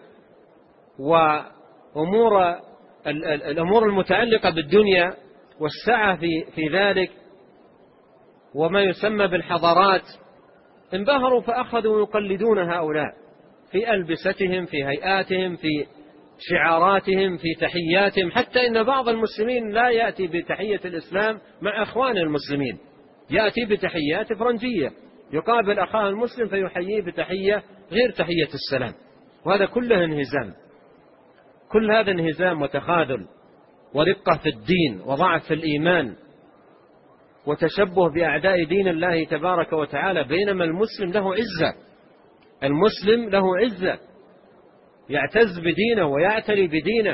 وأمور الأمور المتعلقة بالدنيا والسعة في ذلك وما يسمى بالحضارات، انبهروا فأخذوا يقلدون هؤلاء في ألبستهم، في هيئاتهم، في شعاراتهم، في تحياتهم، حتى إن بعض المسلمين لا يأتي بتحية الإسلام مع أخوان المسلمين، يأتي بتحيات فرنجية، يقابل أخاه المسلم فيحييه بتحية غير تحية السلام. وهذا كله انهزام، كل هذا انهزام وتخاذل ورقة في الدين وضعف في الإيمان وتشبه بأعداء دين الله تبارك وتعالى. بينما المسلم له عزة، المسلم له عزة، يعتز بدينه ويعتلي بدينه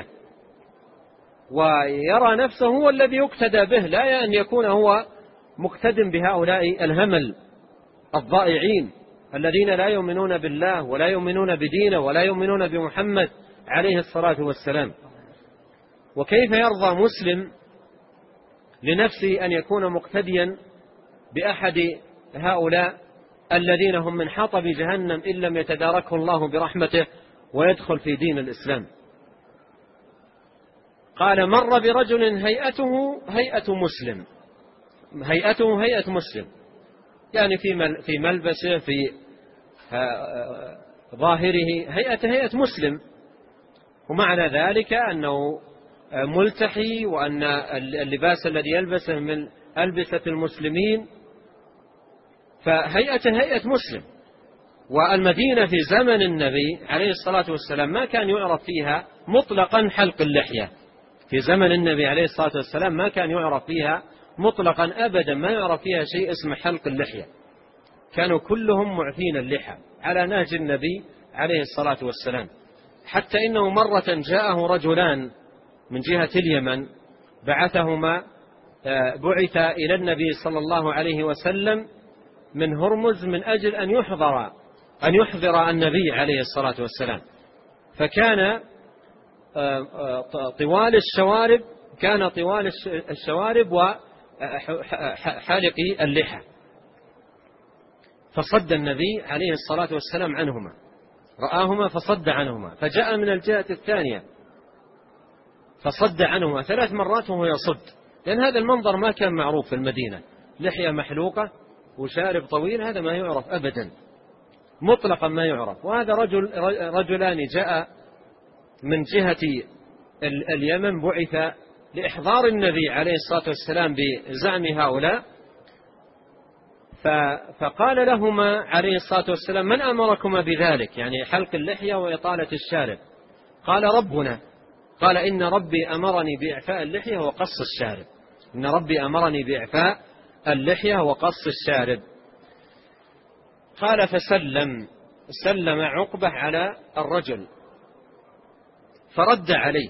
ويرى نفسه هو الذي يقتدى به، لا أن يكون هو مقتد بهؤلاء الهمل الضائعين الذين لا يؤمنون بالله ولا يؤمنون بدينه ولا يؤمنون بمحمد عليه الصلاة والسلام. وكيف يرضى مسلم لنفسه أن يكون مقتديا بأحد هؤلاء الذين هم من حطب جهنم إن لم يتداركه الله برحمته ويدخل في دين الإسلام؟ قال: مر برجل هيئته هيئة مسلم، هيئته هيئة مسلم، يعني في ملبسه، في ظاهره هيئة مسلم، ومعنى ذلك أنه ملتحي وأن اللباس الذي يلبسه من ألبسة المسلمين، فهيئة هيئة مسلم. والمدينة في زمن النبي عليه الصلاة والسلام ما كان يعرف فيها مطلقا حلق اللحية، في زمن النبي عليه الصلاة والسلام ما كان يعرف فيها مطلقا أبدا، ما يعرف فيها شيء اسمه حلق اللحية، كانوا كلهم معفين اللحى على نهج النبي عليه الصلاة والسلام. حتى إنه مرة جاءه رجلان من جهة اليمن بعث إلى النبي صلى الله عليه وسلم من هرمز من أجل أن يحضر النبي عليه الصلاة والسلام. فكان طوال الشوارب وحالقي اللحى، فصد النبي عليه الصلاة والسلام عنهما، رآهما فصد عنهما، فجاء من الجهة الثانية فصد عنهما 3 مرات وهو يصد، لأن هذا المنظر ما كان معروف في المدينة، لحية محلوقة وشارب طويل، هذا ما يعرف أبدا مطلقا، ما يعرف. وهذا رجلان جاء من جهة اليمن بعث لإحضار النبي عليه الصلاة والسلام بزعم هؤلاء، فقال لهما عليه الصلاة والسلام: من أمركما بذلك؟ يعني حلق اللحية وإطالة الشارب. قال: ربنا. قال: إن ربي أمرني بإعفاء اللحية وقص الشارب، إن ربي أمرني بإعفاء اللحية وقص الشارب. قال: سلم عقبة على الرجل فرد عليه.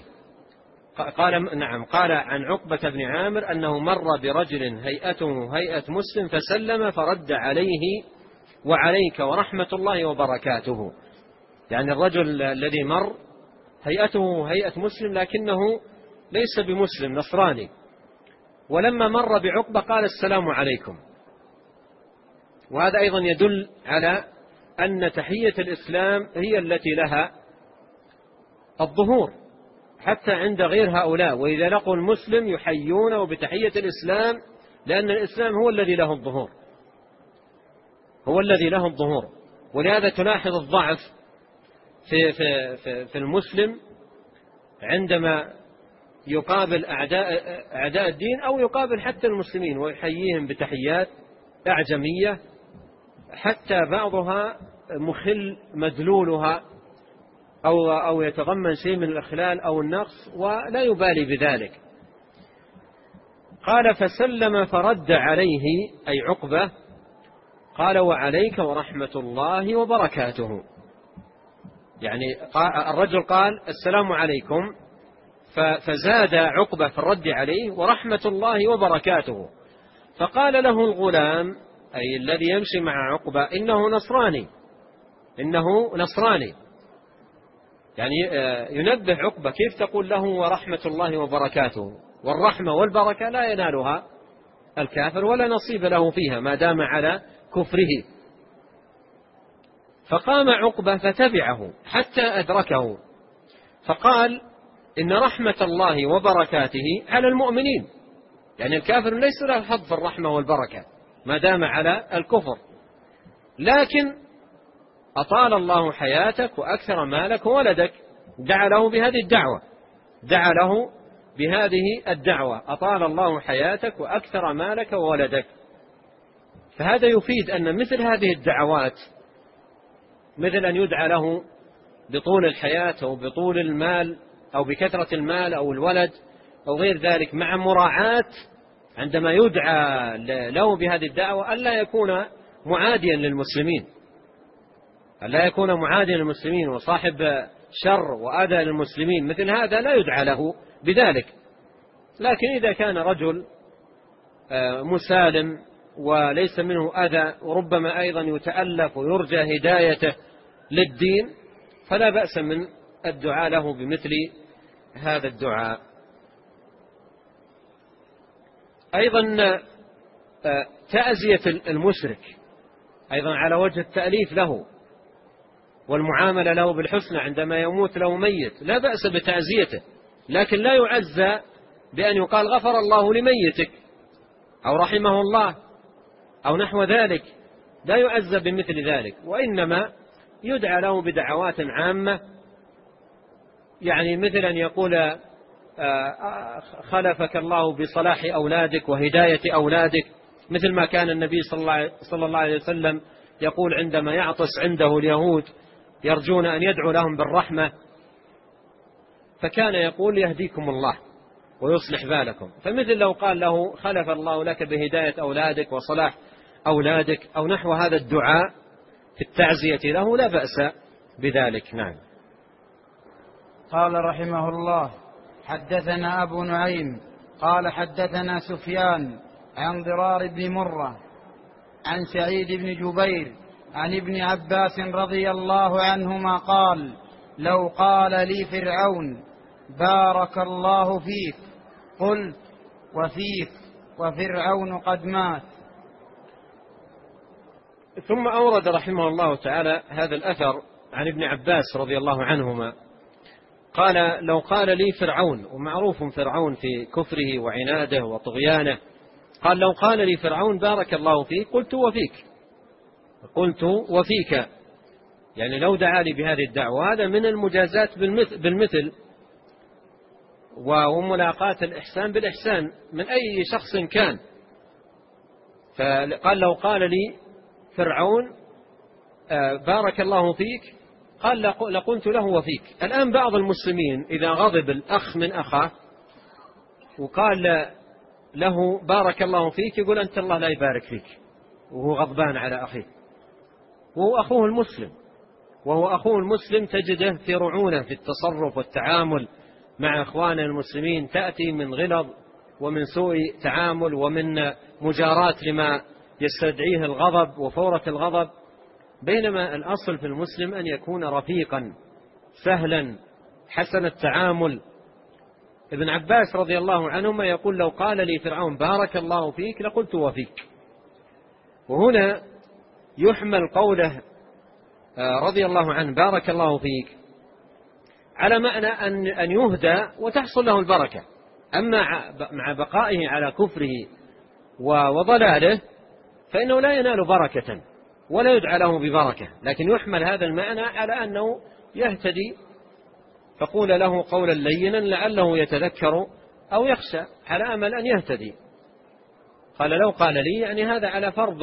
قال عن عقبة بن عامر أنه مر برجل هيئته هيئة مسلم فسلم فرد عليه: وعليك ورحمة الله وبركاته. يعني الرجل الذي مر هيئته هيئة مسلم لكنه ليس بمسلم، نصراني، ولما مر بعقبة قال: السلام عليكم. وهذا أيضا يدل على أن تحية الإسلام هي التي لها الظهور حتى عند غير هؤلاء، وإذا لقوا المسلم يحيونه بتحية الإسلام، لأن الإسلام هو الذي له الظهور، هو الذي له الظهور. ولهذا تلاحظ الضعف في المسلم عندما يقابل أعداء الدين أو يقابل حتى المسلمين ويحييهم بتحيات أعجمية، حتى بعضها مخل مدلولها أو يتضمن شيء من الإخلال أو النقص ولا يبالي بذلك. قال: فسلم فرد عليه أي عقبة، قال: وعليك ورحمة الله وبركاته. يعني الرجل قال السلام عليكم، فزاد عقبة في الرد عليه ورحمة الله وبركاته. فقال له الغلام أي الذي يمشي مع عقبة إنه نصراني، يعني ينبه عقبة كيف تقول له ورحمة الله وبركاته، والرحمة والبركة لا ينالها الكافر ولا نصيب له فيها ما دام على كفره. فقام عقبة فتبعه حتى أدركه، فقال إن رحمة الله وبركاته على المؤمنين، يعني الكافر ليس له حظ في الرحمة والبركة ما دام على الكفر، لكن أطال الله حياتك وأكثر مالك وولدك. دعا له بهذه الدعوة أطال الله حياتك وأكثر مالك وولدك. فهذا يفيد أن مثل هذه الدعوات، مثل أن يدعى له بطول الحياة أو بطول المال أو بكثرة المال أو الولد أو غير ذلك، مع مراعاة عندما يدعى له بهذه الدعوة ألا يكون معاديا للمسلمين وصاحب شر وأذى للمسلمين، مثل هذا لا يدعى له بذلك. لكن إذا كان رجل مسالم وليس منه أذى وربما أيضا يتألف ويرجى هدايته للدين، فلا بأس من الدعاء له بمثل هذا الدعاء. أيضا تأزية المشرك أيضا على وجه التأليف له والمعاملة له بالحسنى عندما يموت له ميت، لا بأس بتأزيته، لكن لا يعزى بأن يقال غفر الله لميتك أو رحمه الله أو نحو ذلك، لا يعزى بمثل ذلك، وإنما يدعى له بدعوات عامة، يعني مثل أن يقول خلفك الله بصلاح أولادك وهداية أولادك، مثل ما كان النبي صلى الله عليه وسلم يقول عندما يعطس عنده اليهود يرجون أن يدعو لهم بالرحمة، فكان يقول يهديكم الله ويصلح بالكم. فمثل لو قال له خلف الله لك بهداية أولادك وصلاح أولادك أو نحو هذا الدعاء في التعزية له لا بأس بذلك. نعم. قال رحمه الله: حدثنا أبو نعيم قال حدثنا سفيان عن ضرار بن مرة عن سعيد بن جبير عن ابن عباس رضي الله عنهما قال: لو قال لي فرعون بارك الله فيك قلت وفيك وفرعون قد مات. ثم أورد رحمه الله تعالى هذا الأثر عن ابن عباس رضي الله عنهما قال: لو قال لي فرعون، ومعروف فرعون في كفره وعناده وطغيانه، قال: لو قال لي فرعون بارك الله فيك قلت وفيك، يعني لو دعا لي بهذه الدعوة، هذا من المجازات بالمثل وملاقاة الإحسان بالإحسان من أي شخص كان. فقال: لو قال لي فرعون بارك الله فيك قال لقلت له وفيك. الآن بعض المسلمين إذا غضب الأخ من أخاه وقال له بارك الله فيك يقول أنت الله لا يبارك فيك، وهو غضبان على أخيه، وهو أخوه المسلم تجده في رعونة في التصرف والتعامل مع إخوانه المسلمين، تأتي من غلظ ومن سوء تعامل ومن مجاراة لما يستدعيه الغضب وفورة الغضب، بينما الأصل في المسلم أن يكون رفيقا سهلا حسن التعامل. ابن عباس رضي الله عنهما يقول: لو قال لي فرعون بارك الله فيك لقلت وفيك. وهنا يحمل قوله رضي الله عنه بارك الله فيك على معنى أن يهدى وتحصل له البركة، أما مع بقائه على كفره وضلاله فإنه لا ينال بركة ولا يدعى له ببركة، لكن يحمل هذا المعنى على أنه يهتدي، فقول له قولا لينا لعله يتذكر أو يخشى على أمل أن يهتدي. قال: لو قال لي، يعني هذا على فرض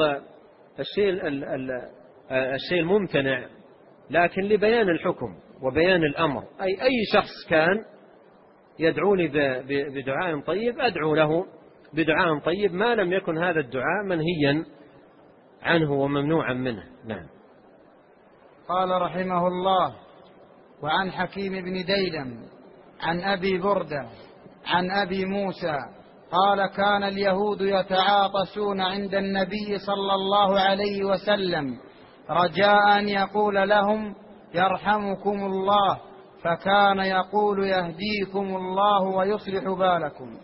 الشيء الممتنع، لكن لبيان الحكم وبيان الأمر، أي شخص كان يدعو لي بدعاء طيب أدعو له بدعاء طيب ما لم يكن هذا الدعاء منهيا عنه وممنوعا منه. نعم. قال رحمه الله: وعن حكيم بن ديلم عن أبي بردة عن أبي موسى قال كان اليهود يتعاطسون عند النبي صلى الله عليه وسلم رجاء أن يقول لهم يرحمكم الله، فكان يقول يهديكم الله ويصلح بالكم.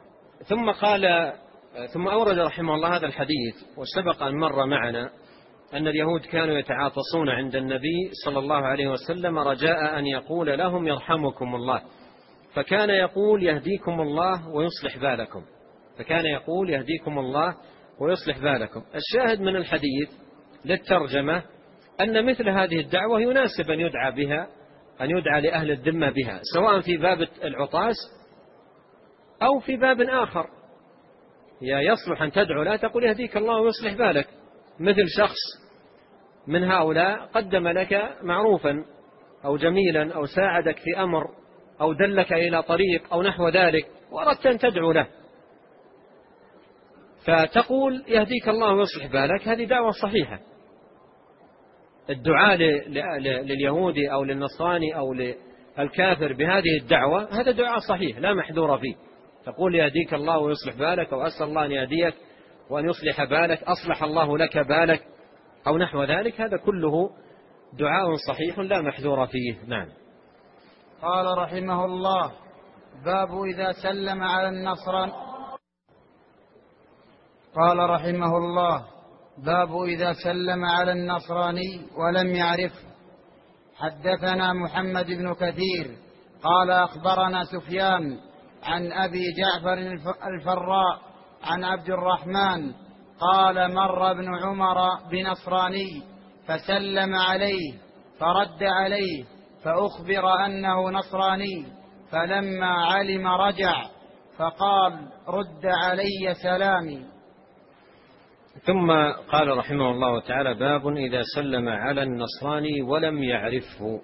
ثم أورد رحمه الله هذا الحديث، وسبق أن مر معنا أن اليهود كانوا يتعاطسون عند النبي صلى الله عليه وسلم رجاء أن يقول لهم يرحمكم الله، فكان يقول يهديكم الله ويصلح بالكم. فكان يقول يهديكم الله ويصلح بالكم. الشاهد من الحديث للترجمة أن مثل هذه الدعوة يناسب أن يدعى بها، أن يدعى لأهل الذمة بها، سواء في باب العطاس أو في باب آخر. يصلح أن تدعو لا تقول يهديك الله ويصلح بالك، مثل شخص من هؤلاء قدم لك معروفا أو جميلا أو ساعدك في أمر أو دلك إلى طريق أو نحو ذلك وأردت أن تدعو له، فتقول يهديك الله ويصلح بالك، هذه دعوة صحيحة. الدعاء لليهودي أو للنصراني أو للكافر بهذه الدعوة هذا دعاء صحيح لا محذور فيه. تقول يهديك الله ويصلح بالك، أو أسأل الله أن يهديك وأن يصلح بالك، أصلح الله لك بالك، أو نحو ذلك، هذا كله دعاء صحيح لا محذور فيه. نعم. قال رحمه الله باب إذا سلم على النصراني. قال رحمه الله باب إذا سلم على النصراني ولم يعرفه. حدثنا محمد بن كثير قال أخبرنا سفيان عن أبي جعفر الفراء عن عبد الرحمن قال مر ابن عمر بنصراني فسلم عليه فرد عليه فأخبر أنه نصراني، فلما علم رجع فقال رد علي سلامي. ثم قال رحمه الله تعالى باب إذا سلم على النصراني ولم يعرفه،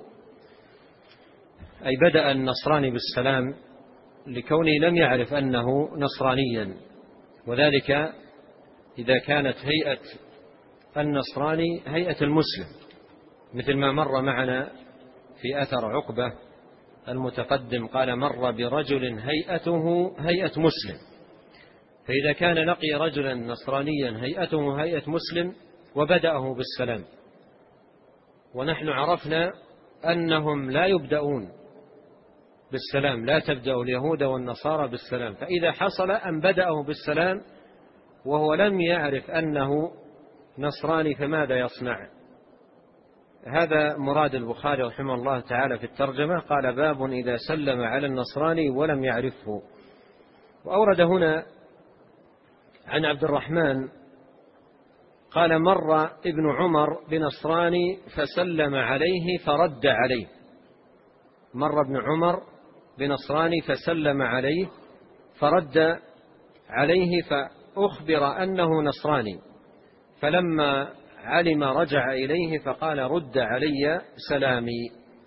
أي بدأ النصراني بالسلام لكونه لم يعرف أنه نصرانيا، وذلك إذا كانت هيئة النصراني هيئة المسلم، مثل ما مر معنا في أثر عقبة المتقدم قال مر برجل هيئته هيئة مسلم. فإذا كان لقي رجلا نصرانيا هيئته هيئة مسلم وبدأه بالسلام، ونحن عرفنا أنهم لا يبدأون بالسلام، لا تبدأ اليهود والنصارى بالسلام، فإذا حصل أن بدأه بالسلام وهو لم يعرف أنه نصراني فماذا يصنع؟ هذا مراد البخاري رحمه الله تعالى في الترجمة. قال باب إذا سلم على النصراني ولم يعرفه. وأورد هنا عن عبد الرحمن قال مر ابن عمر بنصراني فسلم عليه فرد عليه. مر ابن عمر بنصراني فسلم عليه فرد عليه فأخبر أنه نصراني، فلما علم رجع إليه فقال رد علي سلامي.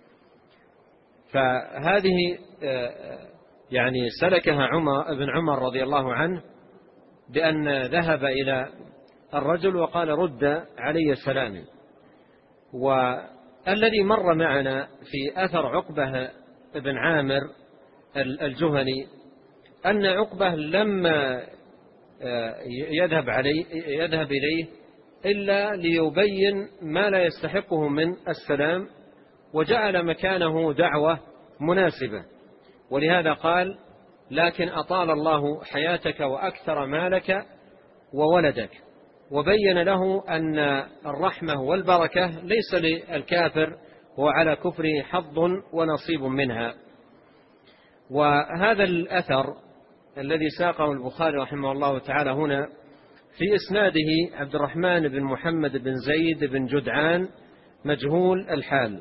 فهذه يعني سلكها ابن عمر رضي الله عنه بأن ذهب إلى الرجل وقال رد علي سلامي. والذي مر معنا في أثر عقبة بن عامر الجهني أن عقبة لما يذهب إليه إلا ليبين ما لا يستحقه من السلام، وجعل مكانه دعوة مناسبة، ولهذا قال لكن أطال الله حياتك وأكثر مالك وولدك، وبين له أن الرحمة والبركة ليس للكافر وعلى كفره حظ ونصيب منها. وهذا الأثر الذي ساقه البخاري رحمه الله تعالى هنا في إسناده عبد الرحمن بن محمد بن زيد بن جدعان مجهول الحال.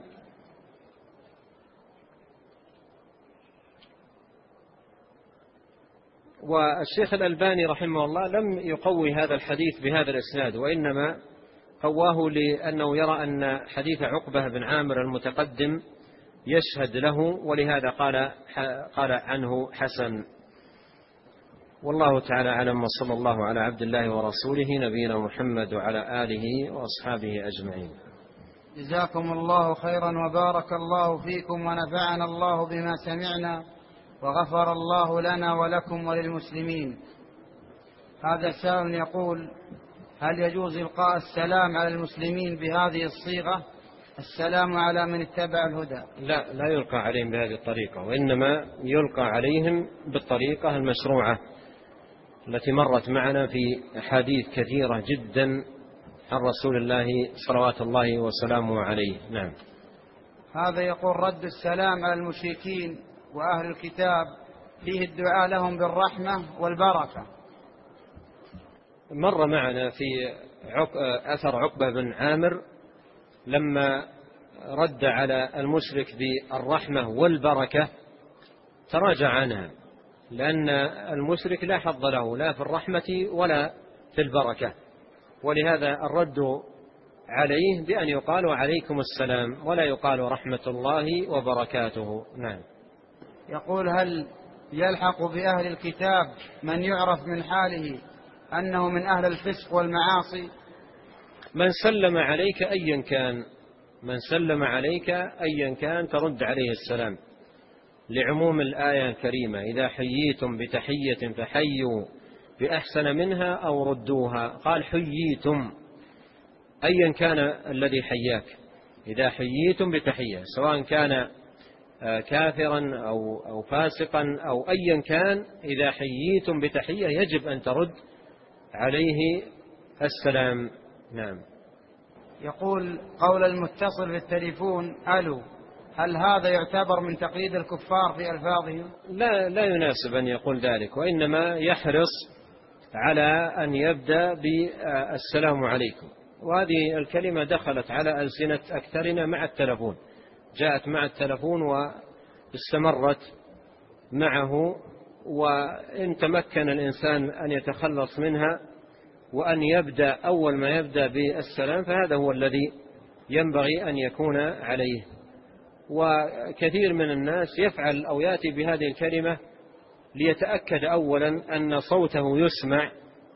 والشيخ الألباني رحمه الله لم يقوي هذا الحديث بهذا الإسناد، وإنما قواه لأنه يرى أن حديث عقبة بن عامر المتقدم يشهد له، ولهذا قال عنه حسن. والله تعالى أعلم، وصلى الله على عبد الله ورسوله نبينا محمد وعلى آله وأصحابه أجمعين. جزاكم الله خيرا وبارك الله فيكم ونفعنا الله بما سمعنا وغفر الله لنا ولكم وللمسلمين. هذا سائل يقول: هل يجوز إلقاء السلام على المسلمين بهذه الصيغة: السلام على من اتبع الهدى؟ لا يلقى عليهم بهذه الطريقة، وإنما يلقى عليهم بالطريقة المشروعة التي مرت معنا في أحاديث كثيرة جدا عن رسول الله صلوات الله وسلامه عليه. نعم. هذا يقول: رد السلام على المشركين وأهل الكتاب فيه الدعاء لهم بالرحمة والبركة. مر معنا في أثر عقبة بن عامر لما رد على المشرك بالرحمة والبركة تراجع عنها، لأن المشرك لا حظ له لا في الرحمة ولا في البركة، ولهذا الرد عليه بأن يقال عليكم السلام ولا يقال رحمة الله وبركاته. نعم. يقول: هل يلحق بأهل الكتاب من يعرف من حاله أنه من أهل الفسق والمعاصي؟ من سلم عليك أيا كان ترد عليه السلام، لعموم الآية الكريمة: إذا حييتم بتحية فحيوا بأحسن منها أو ردوها. قال: حييتم، أيا كان الذي حياك، إذا حييتم بتحية سواء كان كافرا أو فاسقا أو أيا كان، إذا حييتم بتحية يجب أن ترد عليه السلام. نعم. يقول: قول المتصل بالتليفون ألو، هل هذا يعتبر من تقليد الكفار في ألفاظهم؟ لا يناسب أن يقول ذلك، وإنما يحرص على أن يبدأ بالسلام عليكم. وهذه الكلمة دخلت على ألسنة أكثرنا مع التلفون، جاءت مع التلفون واستمرت معه، وإن تمكن الإنسان أن يتخلص منها وأن يبدأ أول ما يبدأ بالسلام فهذا هو الذي ينبغي أن يكون عليه. وكثير من الناس يفعل أو يأتي بهذه الكلمة ليتأكد أولا أن صوته يسمع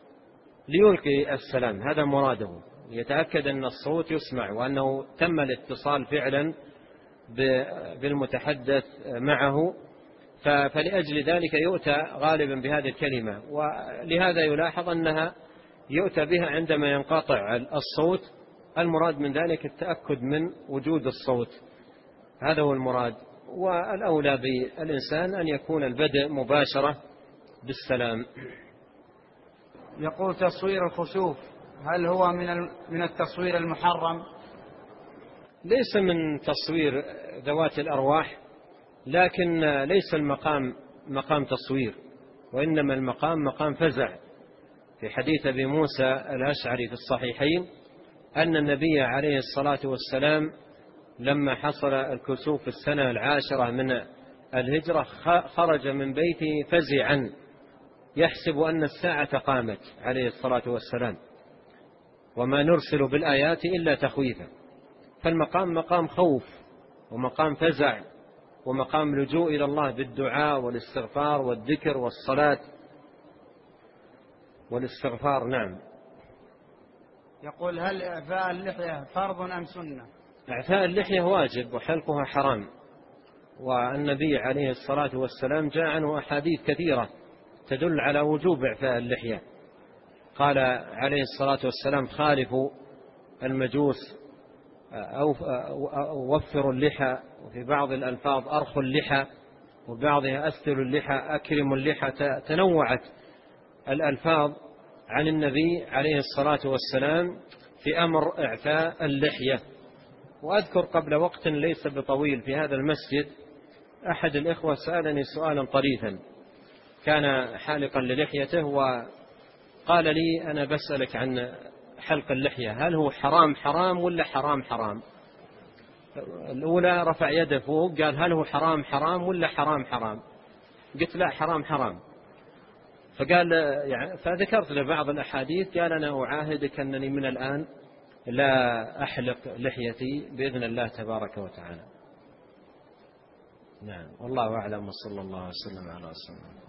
ليلقي السلام، هذا مراده، يتأكد أن الصوت يسمع وأنه تم الاتصال فعلا بالمتحدث معه، فلأجل ذلك يؤتى غالبا بهذه الكلمة. ولهذا يلاحظ أنها يؤتى بها عندما ينقطع الصوت، المراد من ذلك التأكد من وجود الصوت، هذا هو المراد. والأولى بالإنسان أن يكون البدء مباشرة بالسلام. يقول: تصوير الخسوف هل هو من التصوير المحرم؟ ليس من تصوير ذوات الأرواح، لكن ليس المقام مقام تصوير، وإنما المقام مقام فزع. في حديث أبي موسى الأشعري في الصحيحين أن النبي عليه الصلاة والسلام لما حصل الكسوف في السنة 10 من الهجرة خرج من بيته فزعا يحسب أن الساعة قامت عليه الصلاة والسلام، وما نرسل بالآيات إلا تخويفا. فالمقام مقام خوف ومقام فزع ومقام لجوء إلى الله بالدعاء والاستغفار والذكر والصلاة والاستغفار. نعم. يقول: هل إعفاء اللحية فرض أم سنة؟ إعفاء اللحية واجب وحلقها حرام، والنبي عليه الصلاة والسلام جاء عنه أحاديث كثيرة تدل على وجوب إعفاء اللحية. قال عليه الصلاة والسلام: خالفوا المجوس أو وفروا اللحى، وفي بعض الألفاظ أرخوا اللحى، وبعضها أسلوا اللحى، أكرموا اللحى. تنوعت الألفاظ عن النبي عليه الصلاة والسلام في أمر إعفاء اللحية. وأذكر قبل وقت ليس بطويل في هذا المسجد أحد الإخوة سألني سؤالا طريفا، كان حالقا للحيته وقال لي: أنا بسألك عن حلق اللحية، هل هو حرام ولا حرام؟ الأولى رفع يده فوق قال: هل هو حرام ولا حرام؟ قلت: لا، حرام. فقال فذكرت له بعض الأحاديث، قال: أنا أعاهدك أنني من الآن لا أحلق لحيتي بإذن الله تبارك وتعالى. نعم، والله أعلم، وصلى الله وسلم على رسول الله.